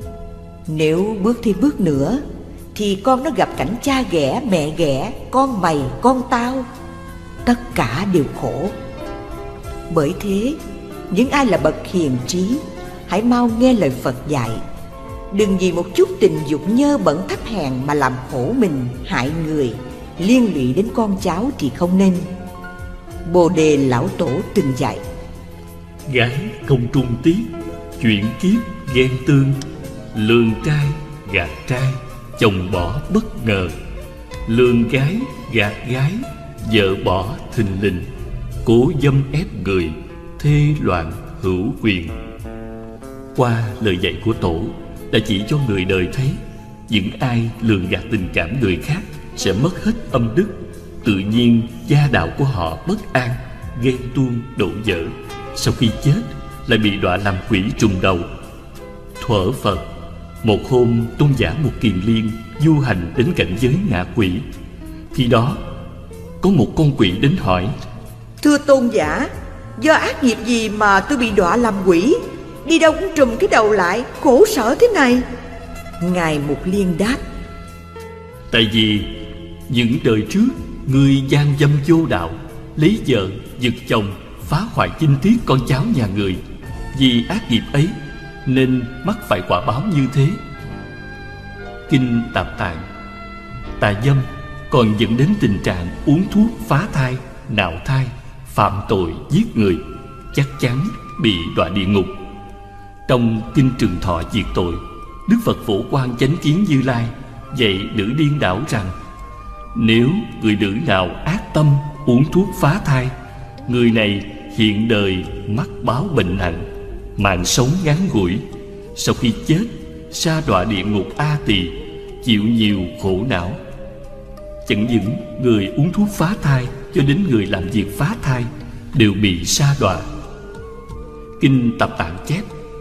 Nếu bước thêm bước nữa thì con nó gặp cảnh cha ghẻ, mẹ ghẻ, con mày, con tao, tất cả đều khổ. Bởi thế, những ai là bậc hiền trí, hãy mau nghe lời Phật dạy. Đừng vì một chút tình dục nhơ bẩn thấp hèn mà làm khổ mình, hại người, liên lụy đến con cháu thì không nên. Bồ Đề Lão Tổ từng dạy: gái không trung tiết, chuyện kiếp ghen tương, lường trai gạt trai, chồng bỏ bất ngờ, lường gái gạt gái, vợ bỏ thình lình, cố dâm ép người, thê loạn hữu quyền. Qua lời dạy của Tổ đã chỉ cho người đời thấy, những ai lường gạt tình cảm người khác sẽ mất hết âm đức, Tự nhiên gia đạo của họ bất an, ghen tuông đổ vỡ. Sau khi chết lại bị đọa làm quỷ trùng đầu. Thuở Phật, một hôm tôn giả Mục Kiền Liên du hành đến cảnh giới ngạ quỷ. Khi đó có một con quỷ đến hỏi: Thưa tôn giả, do ác nghiệp gì mà tôi bị đọa làm quỷ? Đi đâu cũng trùm cái đầu lại, khổ sở thế này. Ngài Mục Liên đáp: Tại vì những đời trước người gian dâm vô đạo, lấy vợ, giật chồng, phá hoại chinh tiết con cháu nhà người. Vì ác nghiệp ấy nên mắc phải quả báo như thế. Kinh Tạp Tạng: tà dâm còn dẫn đến tình trạng uống thuốc phá thai, nạo thai, phạm tội giết người, chắc chắn bị đọa địa ngục. Trong Kinh Trường Thọ Diệt Tội, Đức Phật Phổ Quang Chánh Kiến Như Lai dạy nữ điên đảo rằng: nếu người nữ nào ác tâm uống thuốc phá thai, người này hiện đời mắc báo bệnh nặng, mạng sống ngắn ngủi, sau khi chết sa đọa địa ngục A Tỳ, chịu nhiều khổ não. Chẳng những người uống thuốc phá thai cho đến người làm việc phá thai đều bị sa đọa. Kinh Tập Tạng chép: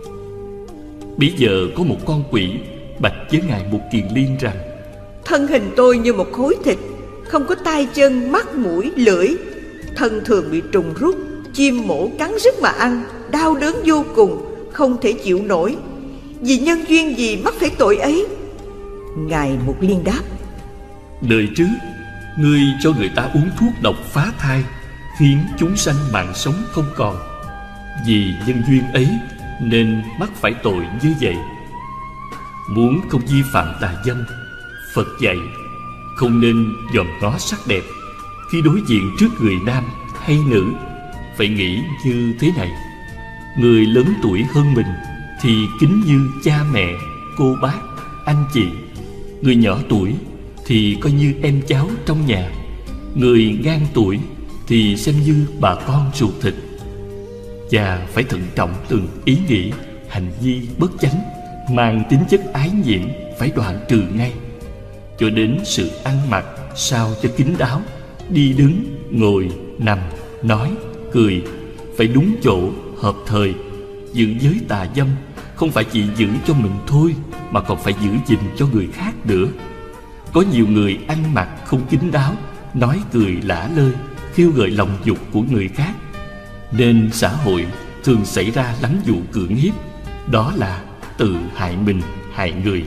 bây giờ có một con quỷ bạch với Ngài Mục Kiền Liên rằng: thân hình tôi như một khối thịt, không có tay chân, mắt mũi, lưỡi. Thân thường bị trùng rút, chim mổ cắn rứt mà ăn, đau đớn vô cùng, không thể chịu nổi. Vì nhân duyên gì mắc phải tội ấy? Ngài Mục Liên đáp: đời trước ngươi cho người ta uống thuốc độc phá thai, khiến chúng sanh mạng sống không còn. Vì nhân duyên ấy nên mắc phải tội như vậy. Muốn không vi phạm tà dâm, Phật dạy không nên dòm ngó sắc đẹp. Khi đối diện trước người nam hay nữ, phải nghĩ như thế này: người lớn tuổi hơn mình thì kính như cha mẹ, cô bác, anh chị. Người nhỏ tuổi thì coi như em cháu trong nhà. Người ngang tuổi thì xem như bà con ruột thịt. Và phải thận trọng từng ý nghĩ, hành vi bất chánh, mang tính chất ái nhiễm phải đoạn trừ ngay. Cho đến sự ăn mặc sao cho kín đáo, đi đứng, ngồi, nằm, nói, cười phải đúng chỗ, hợp thời. Giữ giới tà dâm không phải chỉ giữ cho mình thôi, mà còn phải giữ gìn cho người khác nữa. Có nhiều người ăn mặc không kín đáo, nói cười lả lơi, khiêu gợi lòng dục của người khác, nên xã hội thường xảy ra lắm vụ cưỡng hiếp. Đó là tự hại mình, hại người.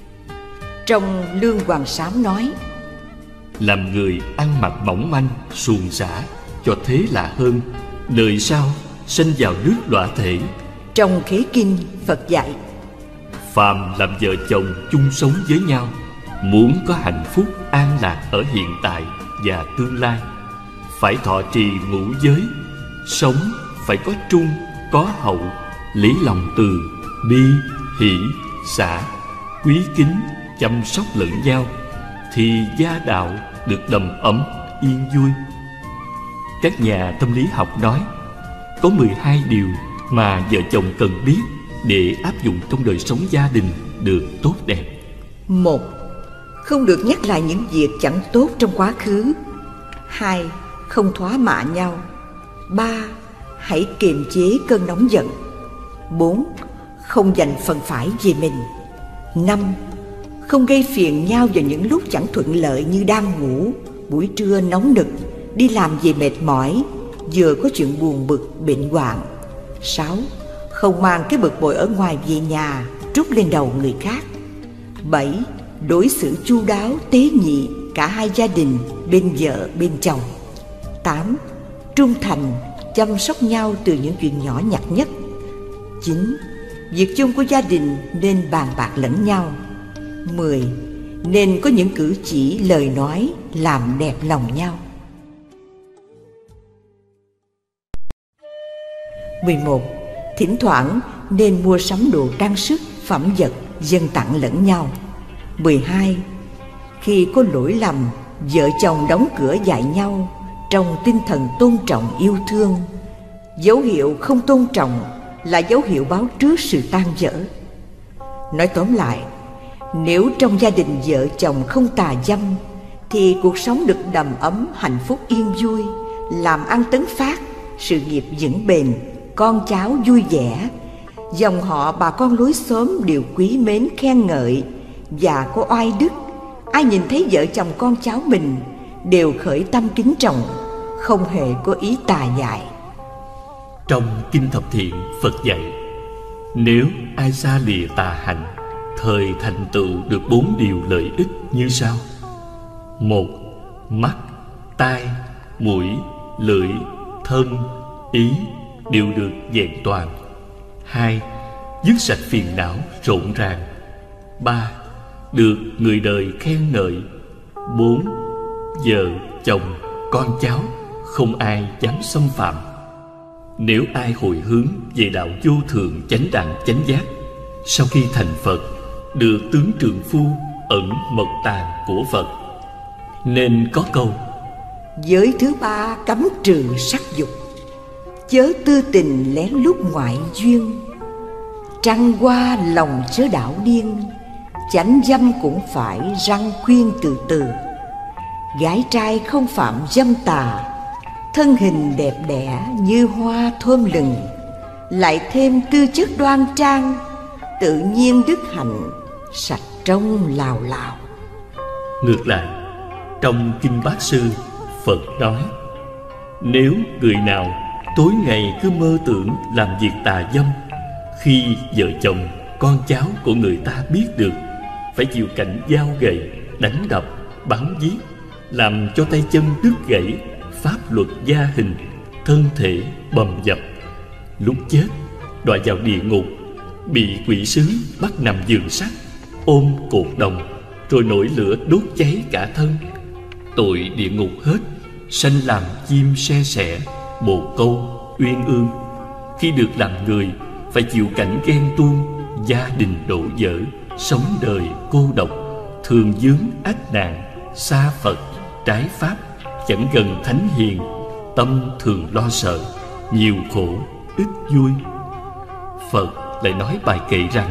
Trong Lương Hoàng Sám nói: làm người ăn mặc mỏng manh, suồng sã, cho thế là hơn, đời sau sanh vào nước đọa thể. Trong Khế Kinh, Phật dạy: phàm làm vợ chồng chung sống với nhau, muốn có hạnh phúc an lạc ở hiện tại và tương lai, phải thọ trì ngũ giới. Sống phải có trung, có hậu, lấy lòng từ, bi, hỷ, xả, quý kính, chăm sóc lẫn nhau, thì gia đạo được đầm ấm, yên vui. Các nhà tâm lý học nói có 12 điều mà vợ chồng cần biết để áp dụng trong đời sống gia đình được tốt đẹp. 1. Không được nhắc lại những việc chẳng tốt trong quá khứ. 2. Không thóa mạ nhau. 3. Hãy kiềm chế cơn nóng giận. 4. Không giành phần phải về mình. 5. Không gây phiền nhau vào những lúc chẳng thuận lợi như đang ngủ, buổi trưa nóng nực, đi làm về mệt mỏi, vừa có chuyện buồn bực, bệnh hoạn. 6. Không mang cái bực bội ở ngoài về nhà, trút lên đầu người khác. 7. Đối xử chu đáo, tế nhị cả hai gia đình, bên vợ, bên chồng. 8. Trung thành, chăm sóc nhau từ những chuyện nhỏ nhặt nhất. 9. Việc chung của gia đình nên bàn bạc lẫn nhau. 10. Nên có những cử chỉ, lời nói làm đẹp lòng nhau. 11. Thỉnh thoảng nên mua sắm đồ trang sức, phẩm vật, dâng tặng lẫn nhau. 12. Khi có lỗi lầm, vợ chồng đóng cửa dạy nhau trong tinh thần tôn trọng yêu thương. Dấu hiệu không tôn trọng là dấu hiệu báo trước sự tan vỡ. Nói tóm lại, nếu trong gia đình vợ chồng không tà dâm thì cuộc sống được đầm ấm, hạnh phúc yên vui, làm ăn tấn phát, sự nghiệp vững bền, con cháu vui vẻ. Dòng họ bà con lối xóm đều quý mến khen ngợi và có oai đức. Ai nhìn thấy vợ chồng con cháu mình đều khởi tâm kính trọng, không hề có ý tà dại. Trong Kinh Thập Thiện, Phật dạy, nếu ai xa lìa tà hạnh, thời thành tựu được 4 điều lợi ích như sau. 1. Mắt, tai, mũi, lưỡi, thân, ý đều được vẹn toàn. 2. Dứt sạch phiền não rộn ràng. 3. Được người đời khen ngợi. 4. Vợ, chồng, con cháu không ai dám xâm phạm. Nếu ai hồi hướng về đạo vô thượng chánh đẳng chánh giác, sau khi thành Phật được tướng trượng phu ẩn mật tàng của Phật, nên có câu: Giới thứ 3 cấm trừ sắc dục, chớ tư tình lén lút ngoại duyên. Trăng qua lòng chớ đảo điên, chánh dâm cũng phải răng khuyên từ từ. Gái trai không phạm dâm tà, thân hình đẹp đẽ như hoa thơm lừng, lại thêm tư chất đoan trang, tự nhiên đức hạnh sạch trong lào lào. Ngược lại, trong Kinh Bát Sư, Phật nói: nếu người nào tối ngày cứ mơ tưởng làm việc tà dâm, khi vợ chồng, con cháu của người ta biết được, phải chịu cảnh dao gậy, đánh đập, bắn giết, làm cho tay chân đứt gãy, pháp luật gia hình, thân thể bầm dập. Lúc chết đọa vào địa ngục, bị quỷ sứ bắt nằm giường sắt, ôm cột đồng, rồi nổi lửa đốt cháy cả thân. Tội địa ngục hết, sanh làm chim se sẻ, bồ câu, uyên ương. Khi được làm người, phải chịu cảnh ghen tuông, gia đình đổ vỡ, sống đời cô độc, thường vướng ách nạn, xa Phật, trái pháp, chẳng gần thánh hiền, tâm thường lo sợ, nhiều khổ, ít vui. Phật lại nói bài kệ rằng: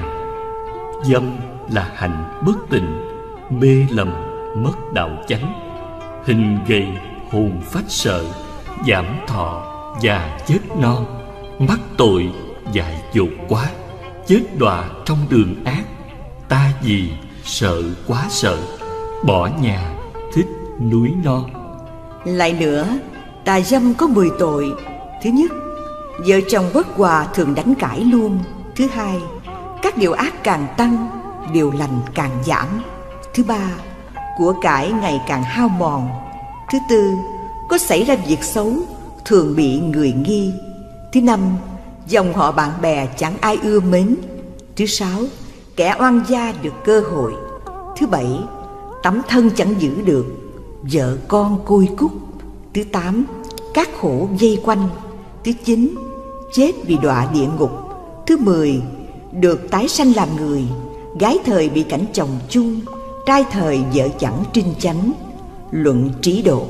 dâm là hành bất tịnh, mê lầm mất đạo chánh, hình gầy hồn phách sợ, giảm thọ già chết non, mắc tội dại dột quá, chết đọa trong đường ác. Ta gì sợ quá sợ, bỏ nhà thích núi non. Lại nữa, tà dâm có 10 tội. Thứ nhất, vợ chồng bất hòa thường đánh cãi luôn. Thứ hai, các điều ác càng tăng, điều lành càng giảm. Thứ ba, của cải ngày càng hao mòn. Thứ tư, có xảy ra việc xấu, thường bị người nghi. Thứ năm, dòng họ bạn bè chẳng ai ưa mến. Thứ sáu, kẻ oan gia được cơ hội. Thứ bảy, tấm thân chẳng giữ được, vợ con côi cút. Thứ tám, các khổ vây quanh. Thứ chín, chết bị đọa địa ngục. Thứ 10, được tái sanh làm người, gái thời bị cảnh chồng chung, trai thời vợ chẳng trinh chánh. Luận trí độ.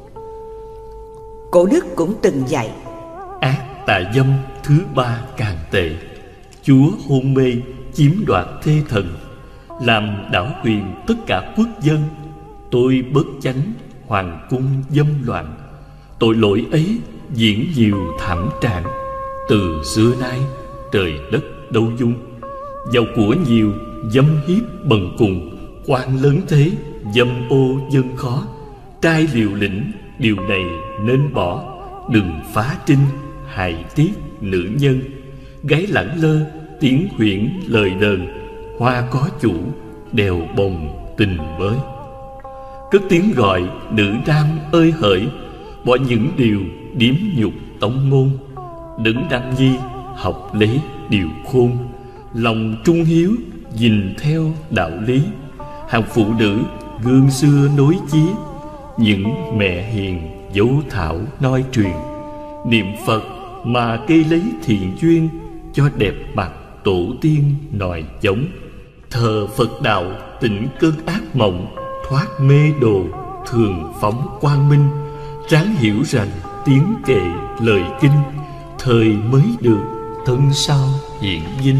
Cổ đức cũng từng dạy: ác tà dâm thứ 3 càng tệ, chúa hôn mê chiếm đoạt thê thần, làm đảo huyền tất cả quốc dân. Tôi bất chánh, hoàng cung dâm loạn, tội lỗi ấy diễn nhiều thảm trạng. Từ xưa nay trời đất đâu dung, giàu của nhiều dâm hiếp bần cùng, quan lớn thế dâm ô dân khó. Trai liều lĩnh điều này nên bỏ, đừng phá trinh hại tiếc nữ nhân. Gái lẳng lơ tiếng huyễn lời đờn, hoa có chủ đèo bồng tình mới. Cất tiếng gọi nữ nam ơi hỡi, bỏ những điều điếm nhục tống ngôn. Đấng đăng nhi học lấy điều khôn, lòng trung hiếu gìn theo đạo lý. Hàng phụ nữ gương xưa nối chí, những mẹ hiền dấu thảo nói truyền. Niệm Phật mà cây lấy thiện duyên, cho đẹp mặt tổ tiên nòi giống. Thờ Phật đạo tỉnh cơn ác mộng, thoát mê đồ thường phóng quang minh. Ráng hiểu rằng tiếng kệ lời kinh, thời mới được thân sau hiện vinh.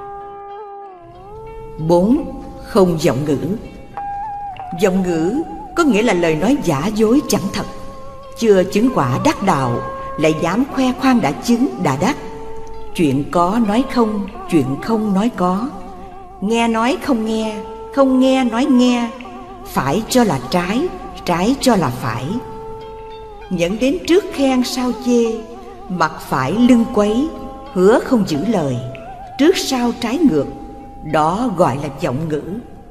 4. Không giọng ngữ. Giọng ngữ có nghĩa là lời nói giả dối chẳng thật. Chưa chứng quả đắc đạo lại dám khoe khoang đã chứng đã đắc. Chuyện có nói không, chuyện không nói có. Nghe nói không nghe, không nghe nói nghe. Phải cho là trái, trái cho là phải. Nhẫn đến trước khen sau chê, mặt phải lưng quấy, hứa không giữ lời, trước sau trái ngược, đó gọi là vọng ngữ.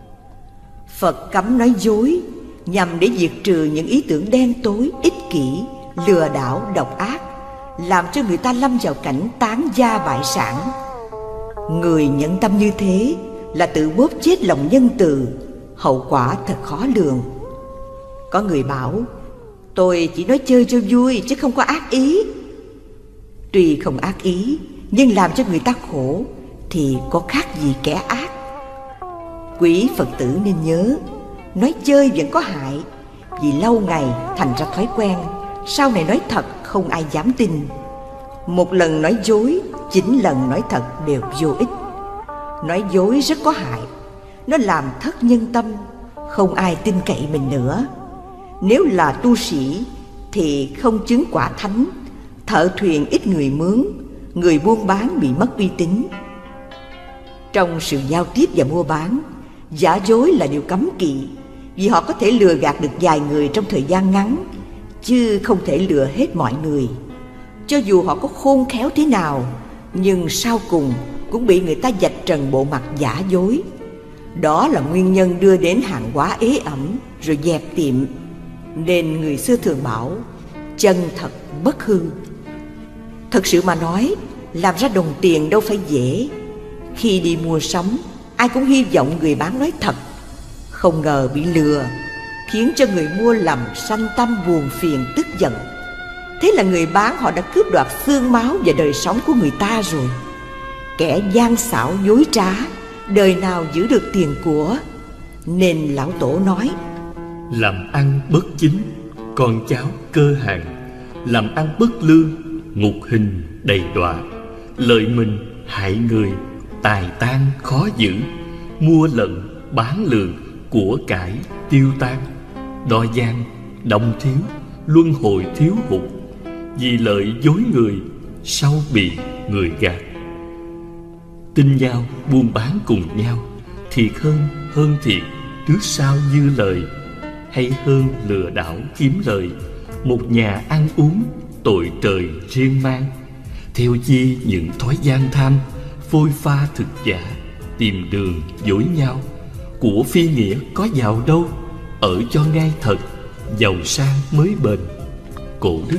Phật cấm nói dối nhằm để diệt trừ những ý tưởng đen tối, ích kỷ, lừa đảo, độc ác, làm cho người ta lâm vào cảnh tán gia bại sản. Người nhẫn tâm như thế là tự bóp chết lòng nhân từ, hậu quả thật khó lường. Có người bảo tôi chỉ nói chơi cho vui chứ không có ác ý. Tuy không ác ý, nhưng làm cho người ta khổ thì có khác gì kẻ ác. Quý Phật tử nên nhớ, nói chơi vẫn có hại, vì lâu ngày thành ra thói quen, sau này nói thật không ai dám tin. Một lần nói dối, 9 lần nói thật đều vô ích. Nói dối rất có hại, nó làm thất nhân tâm, không ai tin cậy mình nữa. Nếu là tu sĩ thì không chứng quả thánh, thợ thuyền ít người mướn, người buôn bán bị mất uy tín. Trong sự giao tiếp và mua bán, giả dối là điều cấm kỵ, vì họ có thể lừa gạt được vài người trong thời gian ngắn, chứ không thể lừa hết mọi người. Cho dù họ có khôn khéo thế nào, nhưng sau cùng cũng bị người ta vạch trần bộ mặt giả dối. Đó là nguyên nhân đưa đến hàng hóa ế ẩm rồi dẹp tiệm. Nên người xưa thường bảo chân thật bất hư. Thật sự mà nói, làm ra đồng tiền đâu phải dễ. Khi đi mua sắm, ai cũng hy vọng người bán nói thật. Không ngờ bị lừa, khiến cho người mua lầm sanh tâm buồn phiền tức giận. Thế là người bán họ đã cướp đoạt xương máu và đời sống của người ta rồi. Kẻ gian xảo dối trá, đời nào giữ được tiền của. Nên lão tổ nói: làm ăn bất chính, con cháu cơ hàng. Làm ăn bất lương, ngục hình đầy đọa. Lợi mình hại người, tài tan khó giữ. Mua lận bán lường, của cải tiêu tan. Đo gian đồng thiếu, luân hồi thiếu hụt. Vì lợi dối người, sau bị người gạt. Tin nhau buôn bán cùng nhau, thiệt hơn thiệt, trước sau như lời. Hay hơn lừa đảo kiếm lời, một nhà ăn uống tội trời riêng mang. Theo chi những thói gian tham, phôi pha thực giả, tìm đường dối nhau. Của phi nghĩa có giàu đâu, ở cho ngay thật, giàu sang mới bền. Cổ đức.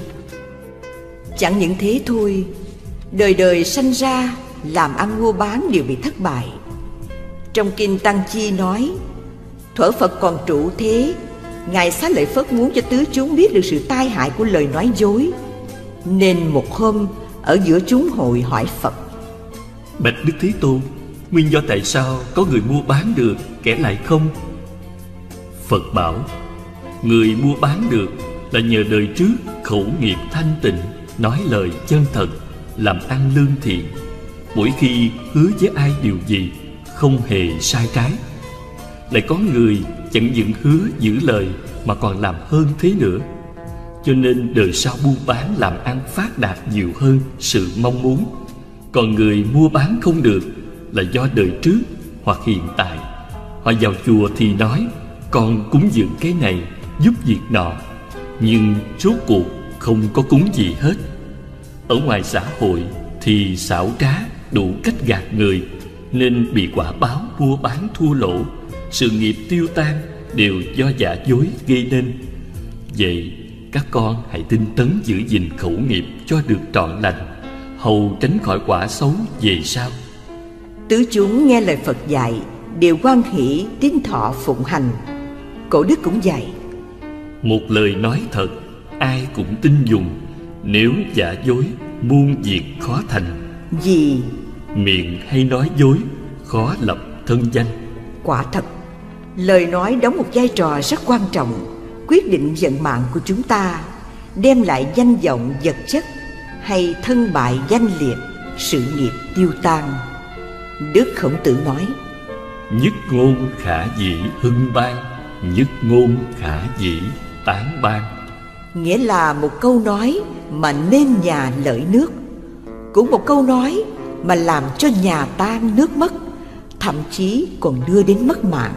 Chẳng những thế thôi, đời đời sanh ra làm ăn mua bán đều bị thất bại. Trong kinh Tăng Chi nói, thuở Phật còn trụ thế, Ngài Xá Lợi Phất muốn cho tứ chúng biết được sự tai hại của lời nói dối. Nên một hôm ở giữa chúng hội hỏi Phật: bạch Đức Thế Tôn, nguyên do tại sao có người mua bán được, kẻ lại không? Phật bảo: người mua bán được là nhờ đời trước khẩu nghiệp thanh tịnh, nói lời chân thật, làm ăn lương thiện. Mỗi khi hứa với ai điều gì không hề sai trái. Lại có người chẳng những hứa giữ lời mà còn làm hơn thế nữa. Cho nên đời sau buôn bán làm ăn phát đạt nhiều hơn sự mong muốn. Còn người mua bán không được là do đời trước hoặc hiện tại. Họ vào chùa thì nói con cúng dường cái này, giúp việc nọ, nhưng rốt cuộc không có cúng gì hết. Ở ngoài xã hội thì xảo trá, đủ cách gạt người, nên bị quả báo mua bán thua lỗ, sự nghiệp tiêu tan đều do giả dối gây nên. Vậy các con hãy tinh tấn giữ gìn khẩu nghiệp cho được trọn lành, hầu tránh khỏi quả xấu về sau. Tứ chúng nghe lời Phật dạy đều hoan hỷ tín thọ phụng hành. Cổ đức cũng dạy: một lời nói thật ai cũng tin dùng, nếu giả dối muôn việc khó thành. Vì miệng hay nói dối khó lập thân danh. Quả thật, lời nói đóng một vai trò rất quan trọng, quyết định vận mạng của chúng ta, đem lại danh vọng vật chất hay thân bại danh liệt, sự nghiệp tiêu tan. Đức Khổng Tử nói: nhất ngôn khả dĩ hưng bang, nhất ngôn khả dĩ tán ban. Nghĩa là một câu nói mà nên nhà lợi nước, cũng một câu nói mà làm cho nhà tan nước mất, thậm chí còn đưa đến mất mạng.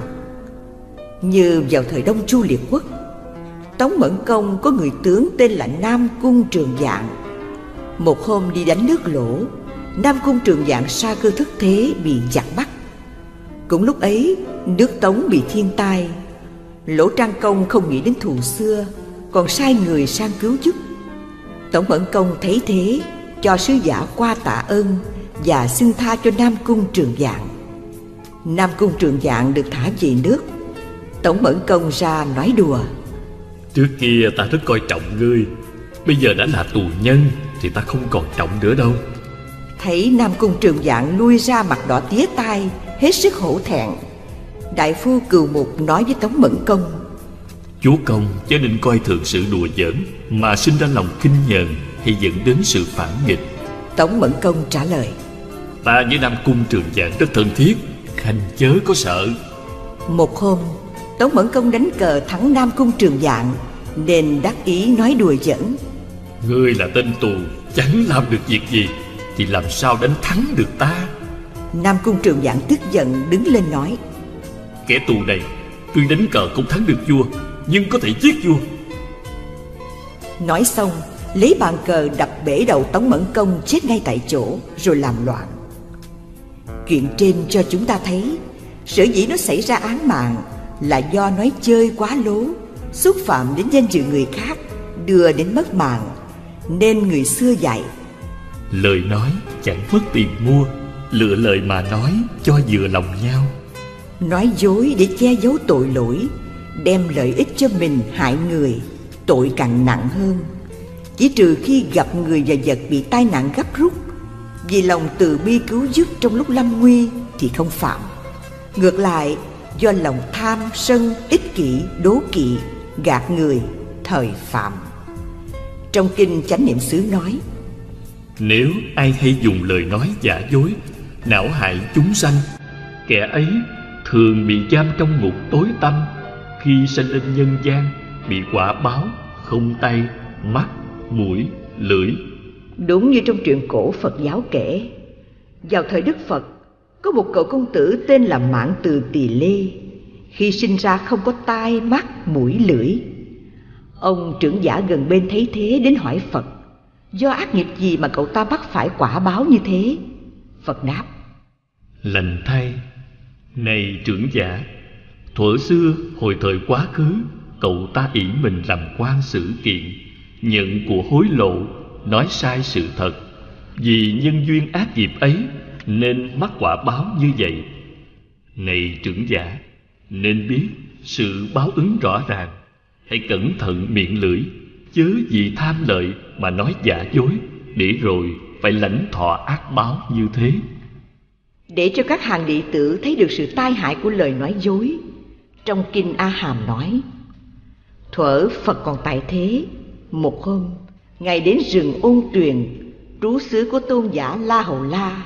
Như vào thời Đông Chu Liệt Quốc, Tống Mẫn Công có người tướng tên là Nam Cung Trường Dạng. Một hôm đi đánh nước Lỗ, Nam Cung Trường Dạng sa cơ thất thế bị giặc bắt. Cũng lúc ấy nước Tống bị thiên tai. Lỗ Trang Công không nghĩ đến thù xưa, còn sai người sang cứu giúp. Tống Mẫn Công thấy thế, cho sứ giả qua tạ ơn và xin tha cho Nam Cung Trường Dạng. Nam Cung Trường Dạng được thả về nước. Tống Mẫn Công ra nói đùa: Trước kia ta rất coi trọng ngươi, bây giờ đã là tù nhân thì ta không còn trọng nữa đâu. Thấy Nam Cung Trường Dạng lui ra mặt đỏ tía tai, hết sức hổ thẹn. Đại phu Cừu Mục nói với Tống Mẫn Công: Chúa công chớ nên coi thường sự đùa giỡn mà sinh ra lòng khinh nhờn hay dẫn đến sự phản nghịch. Tống Mẫn Công trả lời: Ta với Nam Cung Trường Dạng rất thân thiết, khanh chớ có sợ. Một hôm, Tống Mẫn Công đánh cờ thắng Nam Cung Trường Dạng, nên đắc ý nói đùa giỡn: Ngươi là tên tù, chẳng làm được việc gì, thì làm sao đánh thắng được ta? Nam Cung Trường Dạng tức giận đứng lên nói: Kẻ tù này tuy đánh cờ không thắng được vua, nhưng có thể giết vua. Nói xong, lấy bàn cờ đập bể đầu Tống Mẫn Công chết ngay tại chỗ, rồi làm loạn. Chuyện trên cho chúng ta thấy, sở dĩ nó xảy ra án mạng là do nói chơi quá lố, xúc phạm đến danh dự người khác, đưa đến mất mạng. Nên người xưa dạy: Lời nói chẳng mất tiền mua, lựa lời mà nói cho vừa lòng nhau. Nói dối để che giấu tội lỗi, đem lợi ích cho mình hại người, tội càng nặng hơn. Chỉ trừ khi gặp người và vật bị tai nạn gấp rút, vì lòng từ bi cứu giúp trong lúc lâm nguy thì không phạm. Ngược lại, do lòng tham, sân, ích kỷ, đố kỵ, gạt người, thời phạm. Trong kinh Chánh Niệm xứ nói: Nếu ai hay dùng lời nói giả dối, não hại chúng sanh, kẻ ấy thường bị giam trong ngục tối tăm, khi sanh lên nhân gian bị quả báo không tay, mắt, mũi, lưỡi. Đúng như trong truyện cổ Phật giáo kể, vào thời Đức Phật, có một cậu công tử tên là Mãn Từ Tỳ Lê. Khi sinh ra không có tai, mắt, mũi, lưỡi. Ông trưởng giả gần bên thấy thế đến hỏi Phật: Do ác nghiệp gì mà cậu ta mắc phải quả báo như thế? Phật đáp: Lành thay, này trưởng giả, thuở xưa hồi thời quá khứ, cậu ta ỷ mình làm quan xử kiện, nhận của hối lộ, nói sai sự thật. Vì nhân duyên ác nghiệp ấy nên mắc quả báo như vậy. Này trưởng giả, nên biết sự báo ứng rõ ràng. Hãy cẩn thận miệng lưỡi, chớ vì tham lợi mà nói giả dối, để rồi phải lãnh thọ ác báo như thế. Để cho các hàng đệ tử thấy được sự tai hại của lời nói dối, trong kinh A Hàm nói: Thuở Phật còn tại thế, một hôm Ngài đến rừng Ôn Tuyền, trú xứ của tôn giả La Hầu La.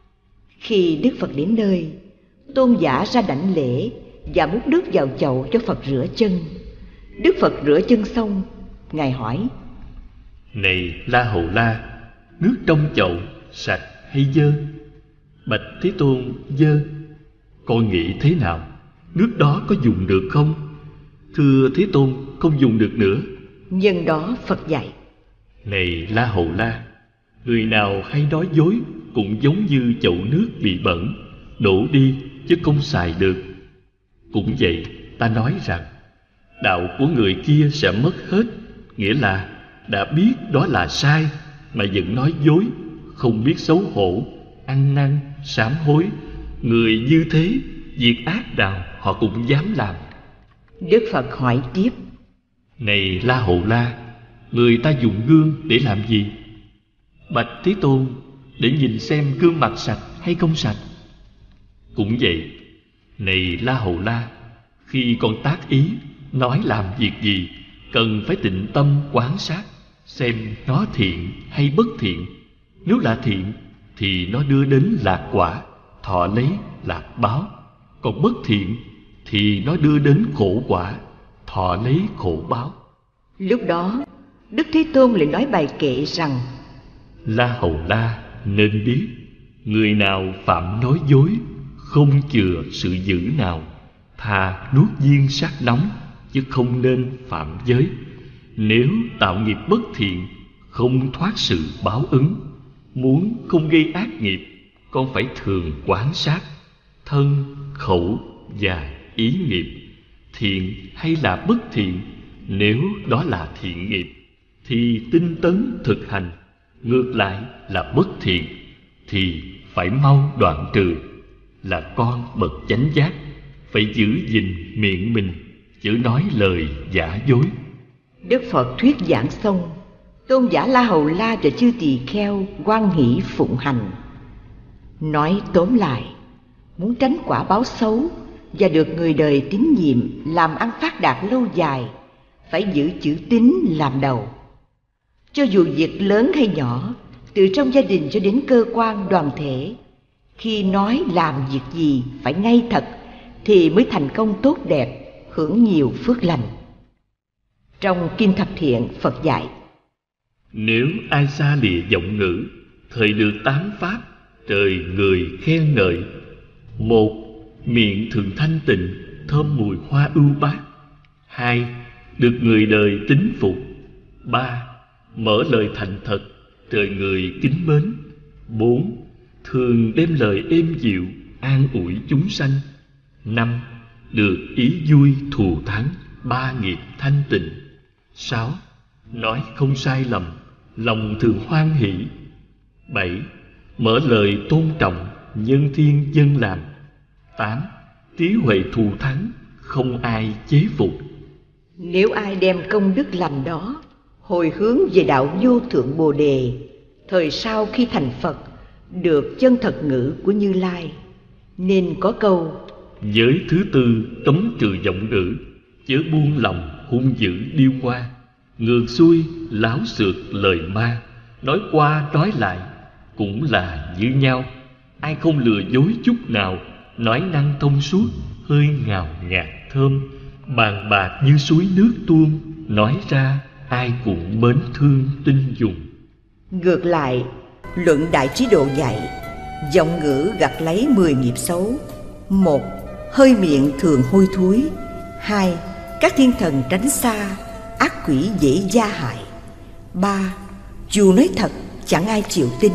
Khi Đức Phật đến nơi, tôn giả ra đảnh lễ và múc nước vào chậu cho Phật rửa chân. Đức Phật rửa chân xong, Ngài hỏi: Này La Hầu La, nước trong chậu sạch hay dơ? Bạch Thế Tôn: dơ. Con nghĩ thế nào? Nước đó có dùng được không? Thưa Thế Tôn, không dùng được nữa. Nhân đó Phật dạy: Này La Hầu La, người nào hay nói dối cũng giống như chậu nước bị bẩn, đổ đi chứ không xài được. Cũng vậy, ta nói rằng đạo của người kia sẽ mất hết, nghĩa là đã biết đó là sai mà vẫn nói dối, không biết xấu hổ, ăn năn, sám hối. Người như thế, việc ác nào họ cũng dám làm. Đức Phật hỏi tiếp: Này La Hầu La, người ta dùng gương để làm gì? Bạch Thế Tôn: để nhìn xem gương mặt sạch hay không sạch. Cũng vậy, này La Hầu La, khi con tác ý, nói làm việc gì, cần phải tịnh tâm quán sát, xem nó thiện hay bất thiện. Nếu là thiện thì nó đưa đến lạc quả, thọ lấy lạc báo. Còn bất thiện thì nó đưa đến khổ quả, thọ lấy khổ báo. Lúc đó Đức Thế Tôn lại nói bài kệ rằng: La Hầu La nên biết, người nào phạm nói dối, không chừa sự dữ nào, thà nuốt viên sắt nóng, chứ không nên phạm giới. Nếu tạo nghiệp bất thiện, không thoát sự báo ứng. Muốn không gây ác nghiệp, con phải thường quán sát thân, khẩu và ý nghiệp, thiện hay là bất thiện. Nếu đó là thiện nghiệp thì tinh tấn thực hành, ngược lại là bất thiện thì phải mau đoạn trừ. Là con bậc chánh giác, phải giữ gìn miệng mình, chớ nói lời giả dối. Đức Phật thuyết giảng xong, tôn giả La Hầu La và chư tỳ kheo hoan hỷ phụng hành. Nói tóm lại, muốn tránh quả báo xấu và được người đời tín nhiệm, làm ăn phát đạt lâu dài, phải giữ chữ tín làm đầu. Cho dù việc lớn hay nhỏ, từ trong gia đình cho đến cơ quan đoàn thể, khi nói làm việc gì phải ngay thật thì mới thành công tốt đẹp, hưởng nhiều phước lành. Trong Kim Thập Thiện, Phật dạy: nếu ai xa lìa vọng ngữ, thời được 8 pháp, trời người khen ngợi. 1. Miệng thường thanh tịnh, thơm mùi hoa ưu bát. 2. Được người đời tín phục. 3. Mở lời thành thật, trời người kính mến. 4. Thường đem lời êm dịu, an ủi chúng sanh. 5. Được ý vui thù thắng, 3 nghiệp thanh tịnh. 6. Nói không sai lầm, lòng thường hoan hỷ. 7. Mở lời tôn trọng, nhân thiên dân làm. 8. Trí huệ thù thắng, không ai chế phục. Nếu ai đem công đức lành đó hồi hướng về đạo vô thượng Bồ Đề, thời sau khi thành Phật, được chân thật ngữ của Như Lai, nên có câu: giới thứ tư cấm trừ vọng ngữ, chớ buông lòng hung dữ điêu ngoa. Ngược xuôi láo xược lời ma, nói qua nói lại cũng là như nhau. Ai không lừa dối chút nào, nói năng thông suốt, hơi ngào ngạt thơm, bàn bạc như suối nước tuôn, nói ra ai cũng mến thương tin dùng. Ngược lại, Luận Đại Trí Độ dạy, vọng ngữ gặt lấy 10 nghiệp xấu. 1. Hơi miệng thường hôi thối. 2. Các thiên thần tránh xa, ác quỷ dễ gia hại. 3. Dù nói thật chẳng ai chịu tin.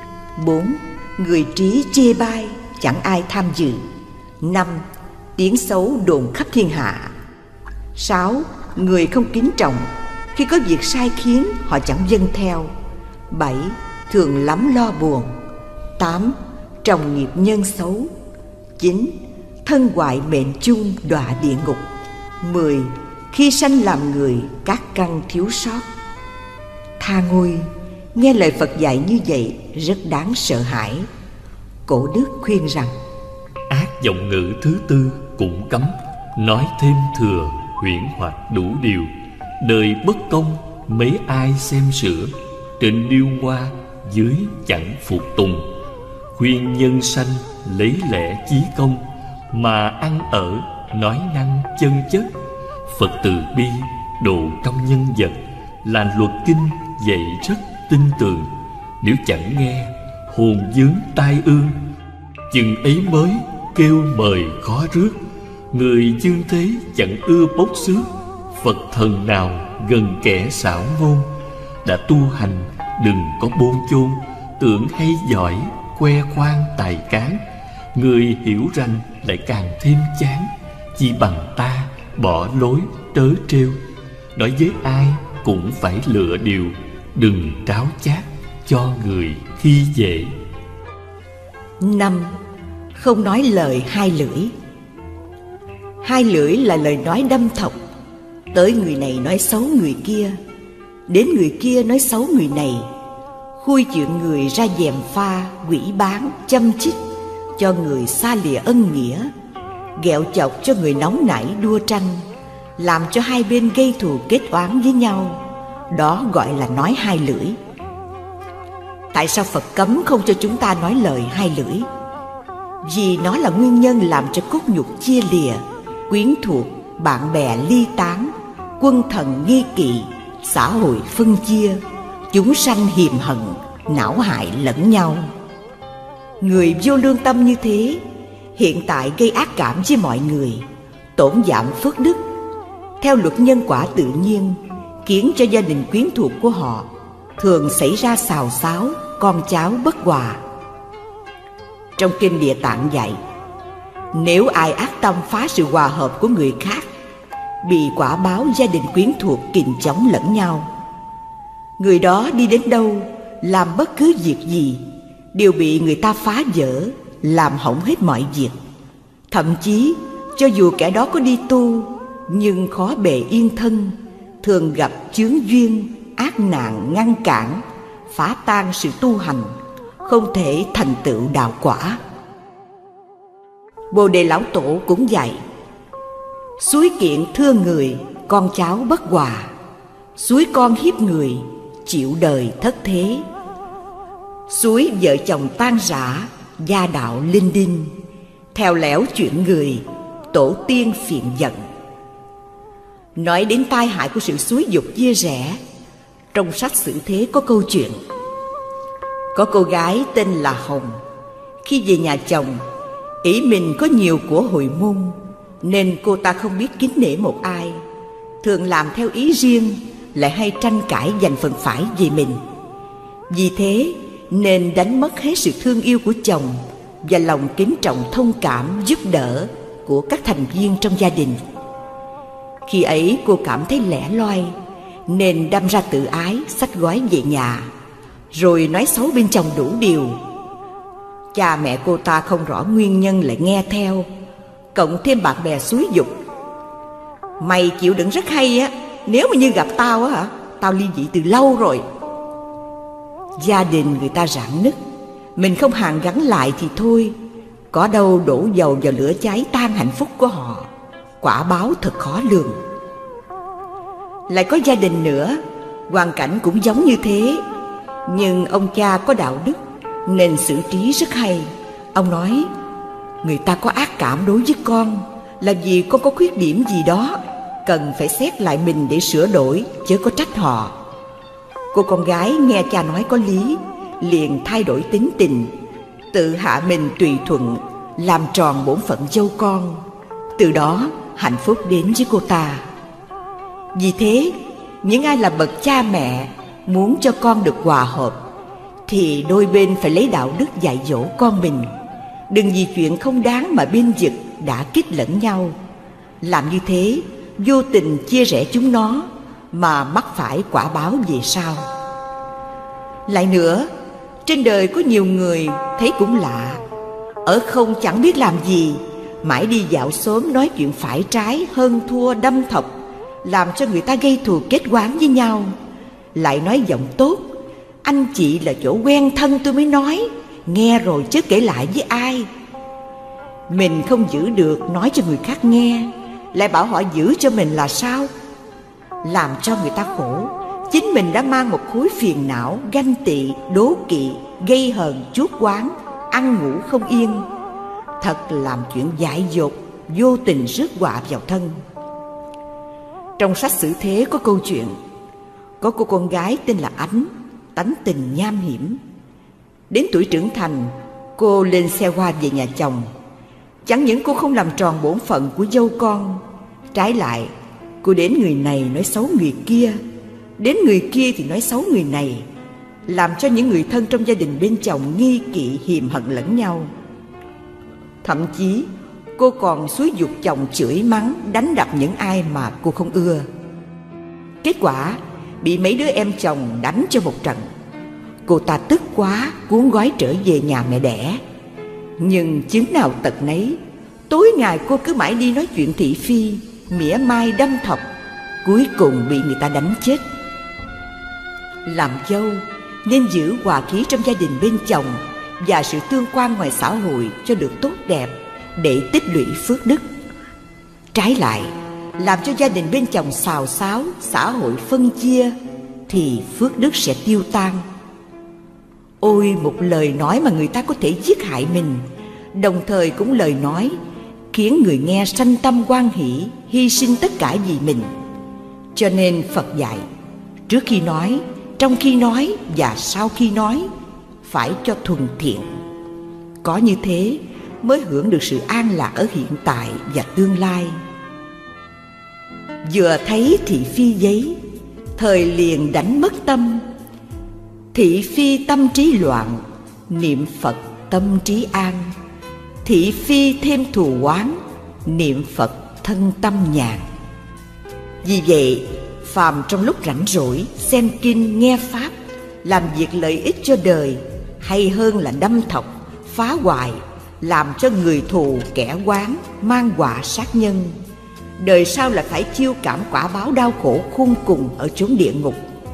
4. Người trí chê bai, chẳng ai tham dự. 5. Tiếng xấu đồn khắp thiên hạ. 6. Người không kính trọng, khi có việc sai khiến họ chẳng vâng theo. 7. Thường lắm lo buồn. 8. Trồng nghiệp nhân xấu. 9. Thân hoại mệnh chung đọa địa ngục. 10. Khi sanh làm người, các căn thiếu sót. Tha ngôi, nghe lời Phật dạy như vậy rất đáng sợ hãi. Cổ đức khuyên rằng: ác vọng ngữ thứ tư cũng cấm, nói thêm thừa huyễn hoặc đủ điều. Đời bất công mấy ai xem sửa, trên điêu ngoa dưới chẳng phục tùng. Khuyên nhân sanh lấy lẽ chí công, mà ăn ở nói năng chân chất. Phật từ bi độ trong nhân vật, là luật kinh dạy rất tin tưởng. Nếu chẳng nghe, hồn vướng tai ương, chừng ấy mới kêu mời khó rước. Người dương thế chẳng ưa bốc xước, Phật thần nào gần kẻ xảo ngôn. Đã tu hành đừng có bôn chôn, tưởng hay giỏi khoe khoang tài cán. Người hiểu rành lại càng thêm chán, chỉ bằng ta bỏ lối trớ trêu. Nói với ai cũng phải lựa điều, đừng tráo chát cho người khi dễ. 5. Không nói lời hai lưỡi. Hai lưỡi là lời nói đâm thọc, tới người này nói xấu người kia, đến người kia nói xấu người này, khui chuyện người ra gièm pha, quỷ bán, châm chích, cho người xa lìa ân nghĩa, ghẹo chọc cho người nóng nảy đua tranh, làm cho hai bên gây thù kết oán với nhau. Đó gọi là nói hai lưỡi. Tại sao Phật cấm không cho chúng ta nói lời hai lưỡi? Vì nó là nguyên nhân làm cho cốt nhục chia lìa, quyến thuộc, bạn bè ly tán, quân thần nghi kỵ, xã hội phân chia, chúng sanh hiềm hận, não hại lẫn nhau. Người vô lương tâm như thế hiện tại gây ác cảm với mọi người, tổn giảm phước đức. Theo luật nhân quả tự nhiên, khiến cho gia đình quyến thuộc của họ thường xảy ra xào xáo, con cháu bất hòa. Trong kinh Địa Tạng dạy, nếu ai ác tâm phá sự hòa hợp của người khác, bị quả báo gia đình quyến thuộc kình chống lẫn nhau. Người đó đi đến đâu, làm bất cứ việc gì, đều bị người ta phá vỡ, làm hỏng hết mọi việc. Thậm chí cho dù kẻ đó có đi tu, nhưng khó bề yên thân, thường gặp chướng duyên, ác nạn ngăn cản, phá tan sự tu hành, không thể thành tựu đạo quả. Bồ Đề Lão Tổ cũng dạy, suối kiện thưa người, con cháu bất hòa; suối con hiếp người, chịu đời thất thế; suối vợ chồng tan rã, gia đạo linh đinh; theo lẽo chuyện người, tổ tiên phiền giận. Nói đến tai hại của sự xúi dục chia rẽ, trong sách Sử Thế có câu chuyện. Có cô gái tên là Hồng. Khi về nhà chồng, ý mình có nhiều của hồi môn, nên cô ta không biết kính nể một ai, thường làm theo ý riêng, lại hay tranh cãi giành phần phải về mình. Vì thế nên đánh mất hết sự thương yêu của chồng và lòng kính trọng thông cảm giúp đỡ của các thành viên trong gia đình. Khi ấy cô cảm thấy lẻ loi, nên đâm ra tự ái, xách gói về nhà, rồi nói xấu bên chồng đủ điều. Cha mẹ cô ta không rõ nguyên nhân lại nghe theo, cộng thêm bạn bè xúi giục. Mày chịu đựng rất hay á, nếu mà như gặp tao á hả, tao ly dị từ lâu rồi. Gia đình người ta rạn nứt, mình không hàn gắn lại thì thôi, có đâu đổ dầu vào lửa cháy tan hạnh phúc của họ. Quả báo thật khó lường. Lại có gia đình nữa, hoàn cảnh cũng giống như thế, nhưng ông cha có đạo đức nên xử trí rất hay. Ông nói, người ta có ác cảm đối với con là vì con có khuyết điểm gì đó, cần phải xét lại mình để sửa đổi, chứ có trách họ. Cô con gái nghe cha nói có lý, liền thay đổi tính tình, tự hạ mình tùy thuận, làm tròn bổn phận dâu con. Từ đó hạnh phúc đến với cô ta. Vì thế, những ai là bậc cha mẹ muốn cho con được hòa hợp, thì đôi bên phải lấy đạo đức dạy dỗ con mình. Đừng vì chuyện không đáng mà bênh vực, đả kích lẫn nhau. Làm như thế, vô tình chia rẽ chúng nó, mà mắc phải quả báo về sau. Lại nữa, trên đời có nhiều người thấy cũng lạ, ở không chẳng biết làm gì, mãi đi dạo xóm nói chuyện phải trái, hơn thua đâm thọc, làm cho người ta gây thù kết oán với nhau. Lại nói giọng tốt, anh chị là chỗ quen thân tôi mới nói, nghe rồi chứ kể lại với ai. Mình không giữ được nói cho người khác nghe, lại bảo họ giữ cho mình là sao? Làm cho người ta khổ, chính mình đã mang một khối phiền não, ganh tị, đố kỵ, gây hờn, chuốc oán, ăn ngủ không yên. Thật làm chuyện dại dột, vô tình rước họa vào thân. Trong sách Sử Thế có câu chuyện, có cô con gái tên là Ánh, tánh tình nham hiểm. Đến tuổi trưởng thành, cô lên xe hoa về nhà chồng. Chẳng những cô không làm tròn bổn phận của dâu con, trái lại cô đến người này nói xấu người kia, đến người kia thì nói xấu người này, làm cho những người thân trong gia đình bên chồng nghi kỵ, hiềm hận lẫn nhau. Thậm chí cô còn xúi giục chồng chửi mắng, đánh đập những ai mà cô không ưa. Kết quả bị mấy đứa em chồng đánh cho một trận. Cô ta tức quá, cuốn gói trở về nhà mẹ đẻ. Nhưng chứng nào tật nấy, tối ngày cô cứ mãi đi nói chuyện thị phi, mỉa mai đâm thọc, cuối cùng bị người ta đánh chết. Làm dâu nên giữ hòa khí trong gia đình bên chồng và sự tương quan ngoài xã hội cho được tốt đẹp, để tích lũy phước đức. Trái lại, làm cho gia đình bên chồng xào xáo, xã hội phân chia, thì phước đức sẽ tiêu tan. Ôi, một lời nói mà người ta có thể giết hại mình, đồng thời cũng lời nói khiến người nghe sanh tâm hoan hỷ, hy sinh tất cả vì mình. Cho nên Phật dạy, trước khi nói, trong khi nói và sau khi nói phải cho thuần thiện. Có như thế mới hưởng được sự an lạc ở hiện tại và tương lai. Vừa thấy thị phi giấy, thời liền đánh mất tâm. Thị phi tâm trí loạn, niệm Phật tâm trí an. Thị phi thêm thù oán, niệm Phật thân tâm nhàn. Vì vậy, phàm trong lúc rảnh rỗi, xem kinh nghe pháp, làm việc lợi ích cho đời, hay hơn là đâm thọc, phá hoại, làm cho người thù kẻ oán, mang họa sát nhân. Đời sau là phải chiêu cảm quả báo đau khổ khôn cùng ở chốn địa ngục.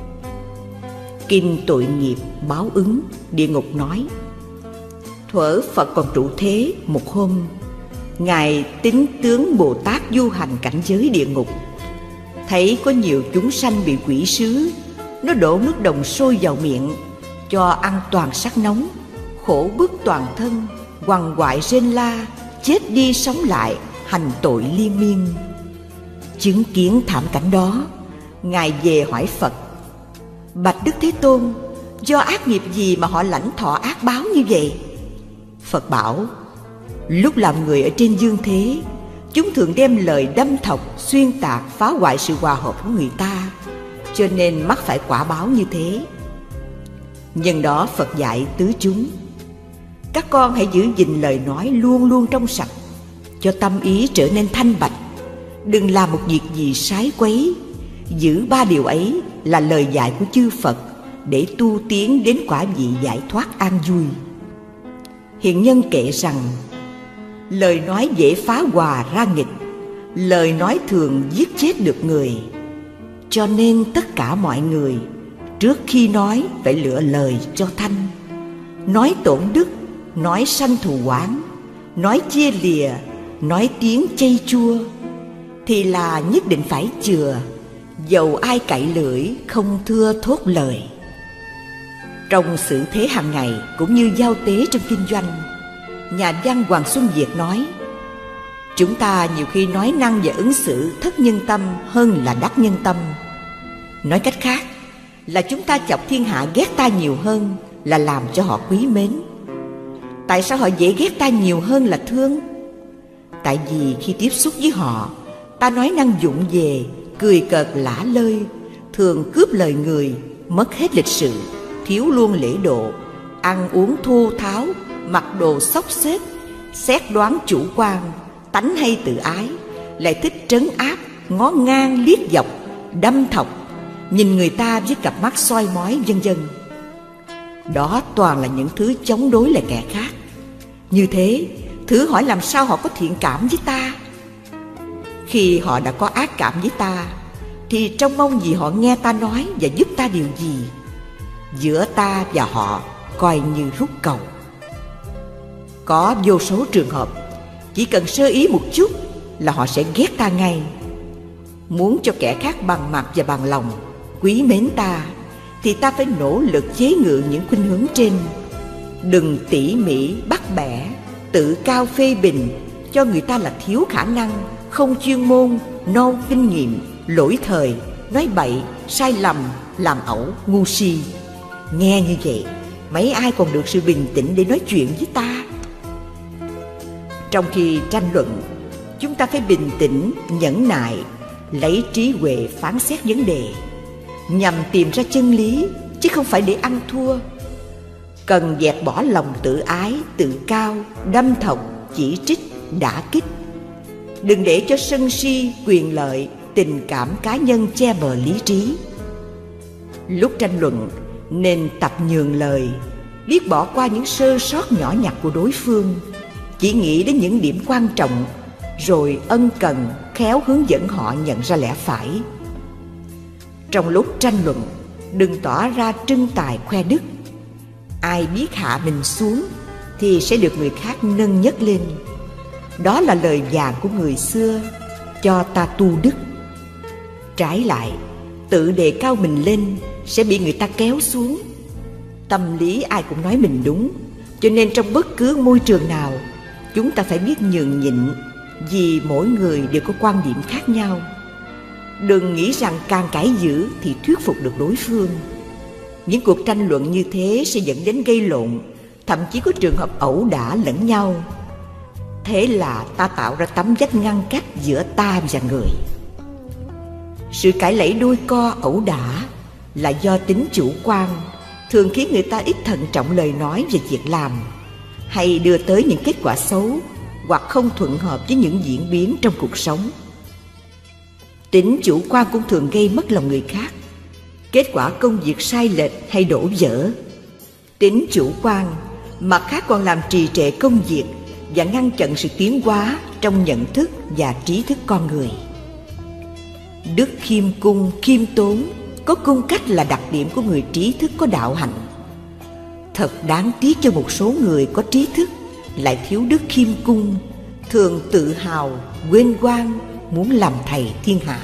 Kinh Tội Nghiệp Báo Ứng Địa Ngục nói: thuở Phật còn trụ thế, một hôm, Ngài Tín Tướng Bồ Tát du hành cảnh giới địa ngục, thấy có nhiều chúng sanh bị quỷ sứ, nó đổ nước đồng sôi vào miệng, cho ăn toàn sắc nóng, khổ bức toàn thân, quằn quại rên la, chết đi sống lại, hành tội liên miên. Chứng kiến thảm cảnh đó, Ngài về hỏi Phật: bạch Đức Thế Tôn, do ác nghiệp gì mà họ lãnh thọ ác báo như vậy? Phật bảo: lúc làm người ở trên dương thế, chúng thường đem lời đâm thọc, xuyên tạc, phá hoại sự hòa hợp của người ta, cho nên mắc phải quả báo như thế. Nhân đó Phật dạy tứ chúng: các con hãy giữ gìn lời nói luôn luôn trong sạch, cho tâm ý trở nên thanh bạch. Đừng làm một việc gì sái quấy. Giữ ba điều ấy là lời dạy của chư Phật, để tu tiến đến quả vị giải thoát an vui. Hiện nhân kể rằng, lời nói dễ phá hòa ra nghịch, lời nói thường giết chết được người. Cho nên tất cả mọi người trước khi nói phải lựa lời cho thanh. Nói tổn đức, nói sanh thù oán, nói chia lìa, nói tiếng chây chua, thì là nhất định phải chừa, dầu ai cậy lưỡi không thưa thốt lời. Trong xử thế hàng ngày cũng như giao tế trong kinh doanh, nhà văn Hoàng Xuân Việt nói: chúng ta nhiều khi nói năng và ứng xử thất nhân tâm hơn là đắc nhân tâm. Nói cách khác là chúng ta chọc thiên hạ ghét ta nhiều hơn là làm cho họ quý mến. Tại sao họ dễ ghét ta nhiều hơn là thương? Tại vì khi tiếp xúc với họ, ta nói năng vụng về, cười cợt lả lơi, thường cướp lời người, mất hết lịch sự, thiếu luôn lễ độ, ăn uống thô tháo, mặc đồ xốc xếch, xét đoán chủ quan, tánh hay tự ái, lại thích trấn áp, ngó ngang liếc dọc, đâm thọc, nhìn người ta với cặp mắt soi mói, vân vân. Đó toàn là những thứ chống đối lại kẻ khác. Như thế, thử hỏi làm sao họ có thiện cảm với ta? Khi họ đã có ác cảm với ta, thì trông mong gì họ nghe ta nói và giúp ta điều gì? Giữa ta và họ coi như rút cầu. Có vô số trường hợp, chỉ cần sơ ý một chút là họ sẽ ghét ta ngay. Muốn cho kẻ khác bằng mặt và bằng lòng quý mến ta, thì ta phải nỗ lực chế ngự những khuynh hướng trên. Đừng tỉ mỉ bắt bẻ, tự cao phê bình, cho người ta là thiếu khả năng, không chuyên môn, non kinh nghiệm, lỗi thời, nói bậy, sai lầm, làm ẩu, ngu si. Nghe như vậy, mấy ai còn được sự bình tĩnh để nói chuyện với ta? Trong khi tranh luận, chúng ta phải bình tĩnh, nhẫn nại, lấy trí huệ phán xét vấn đề, nhằm tìm ra chân lý, chứ không phải để ăn thua. Cần dẹp bỏ lòng tự ái, tự cao, đâm thọc, chỉ trích, đả kích. Đừng để cho sân si, quyền lợi, tình cảm cá nhân che mờ lý trí. Lúc tranh luận, nên tập nhường lời, biết bỏ qua những sơ sót nhỏ nhặt của đối phương, chỉ nghĩ đến những điểm quan trọng, rồi ân cần, khéo hướng dẫn họ nhận ra lẽ phải. Trong lúc tranh luận, đừng tỏ ra trưng tài khoe đức. Ai biết hạ mình xuống thì sẽ được người khác nâng nhấc lên. Đó là lời vàng của người xưa, cho ta tu đức. Trái lại, tự đề cao mình lên sẽ bị người ta kéo xuống. Tâm lý ai cũng nói mình đúng, cho nên trong bất cứ môi trường nào, chúng ta phải biết nhường nhịn vì mỗi người đều có quan điểm khác nhau. Đừng nghĩ rằng càng cãi dữ thì thuyết phục được đối phương. Những cuộc tranh luận như thế sẽ dẫn đến gây lộn, thậm chí có trường hợp ẩu đả lẫn nhau. Thế là ta tạo ra tấm vách ngăn cách giữa ta và người. Sự cãi lẫy đôi co ẩu đả là do tính chủ quan, thường khiến người ta ít thận trọng lời nói và việc làm, hay đưa tới những kết quả xấu hoặc không thuận hợp với những diễn biến trong cuộc sống. Tính chủ quan cũng thường gây mất lòng người khác, kết quả công việc sai lệch hay đổ vỡ. Tính chủ quan mặt khác còn làm trì trệ công việc và ngăn chặn sự tiến hóa trong nhận thức và trí thức con người. Đức khiêm cung, khiêm tốn, có cung cách là đặc điểm của người trí thức có đạo hạnh. Thật đáng tiếc cho một số người có trí thức lại thiếu đức khiêm cung, thường tự hào, quên quang, muốn làm thầy thiên hạ.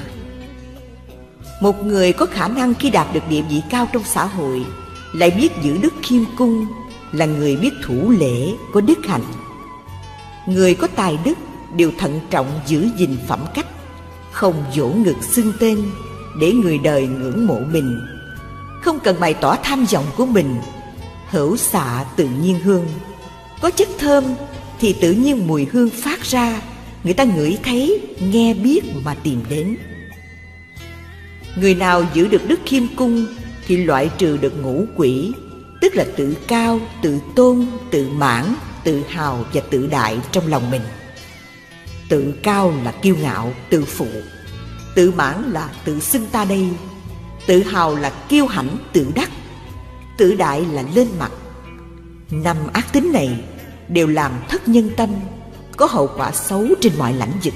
Một người có khả năng khi đạt được địa vị cao trong xã hội lại biết giữ đức khiêm cung là người biết thủ lễ, có đức hạnh. Người có tài đức đều thận trọng giữ gìn phẩm cách, không vỗ ngực xưng tên để người đời ngưỡng mộ mình, không cần bày tỏ tham vọng của mình. Hữu xạ tự nhiên hương, có chất thơm thì tự nhiên mùi hương phát ra, người ta ngửi thấy, nghe biết mà tìm đến. Người nào giữ được đức khiêm cung thì loại trừ được ngũ quỷ, tức là tự cao, tự tôn, tự mãn, tự hào và tự đại trong lòng mình. Tự cao là kiêu ngạo, tự phụ. Tự mãn là tự xưng ta đây. Tự hào là kiêu hãnh, tự đắc. Tự đại là lên mặt. 5 ác tính này đều làm thất nhân tâm, có hậu quả xấu trên mọi lãnh vực.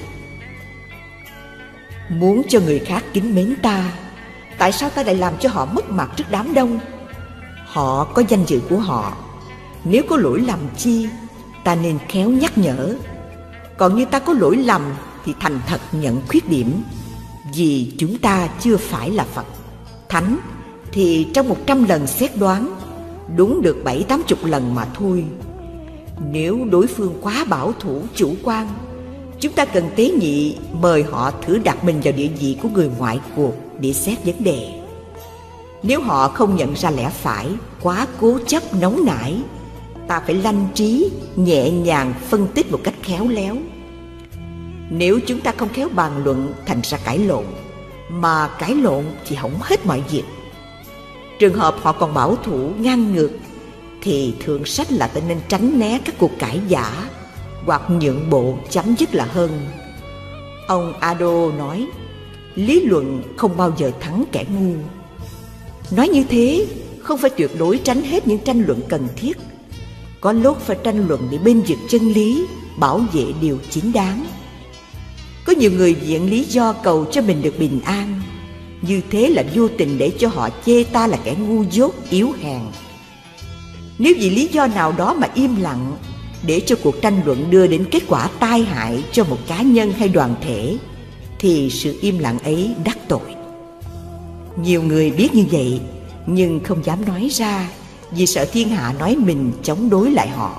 Muốn cho người khác kính mến ta, tại sao ta lại làm cho họ mất mặt trước đám đông? Họ có danh dự của họ, nếu có lỗi lầm chi, ta nên khéo nhắc nhở. Còn như ta có lỗi lầm thì thành thật nhận khuyết điểm, vì chúng ta chưa phải là Phật. Thánh thì trong 100 lần xét đoán, đúng được 70-80 lần mà thôi. Nếu đối phương quá bảo thủ, chủ quan, chúng ta cần tế nhị mời họ thử đặt mình vào địa vị của người ngoại cuộc để xét vấn đề. Nếu họ không nhận ra lẽ phải, quá cố chấp nóng nảy, ta phải lanh trí, nhẹ nhàng phân tích một cách khéo léo. Nếu chúng ta không khéo bàn luận, thành ra cãi lộn, mà cãi lộn thì hỏng hết mọi việc. Trường hợp họ còn bảo thủ, ngang ngược, thì thượng sách là ta nên tránh né các cuộc cãi giả, hoặc nhượng bộ chấm dứt là hơn. Ông Ado nói, lý luận không bao giờ thắng kẻ ngu. Nói như thế không phải tuyệt đối tránh hết những tranh luận cần thiết. Có lúc phải tranh luận để bên vực chân lý, bảo vệ điều chính đáng. Có nhiều người viện lý do cầu cho mình được bình an, như thế là vô tình để cho họ chê ta là kẻ ngu dốt, yếu hèn. Nếu vì lý do nào đó mà im lặng, để cho cuộc tranh luận đưa đến kết quả tai hại cho một cá nhân hay đoàn thể, thì sự im lặng ấy đắc tội. Nhiều người biết như vậy, nhưng không dám nói ra, vì sợ thiên hạ nói mình chống đối lại họ.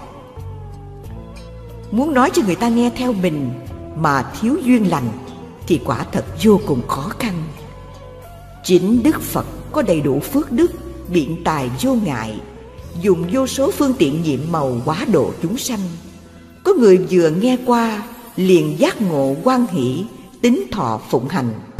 Muốn nói cho người ta nghe theo mình mà thiếu duyên lành thì quả thật vô cùng khó khăn. Chính Đức Phật có đầy đủ phước đức, biện tài vô ngại, dùng vô số phương tiện nhiệm màu hóa độ chúng sanh. Có người vừa nghe qua liền giác ngộ hoan hỷ, tín thọ phụng hành.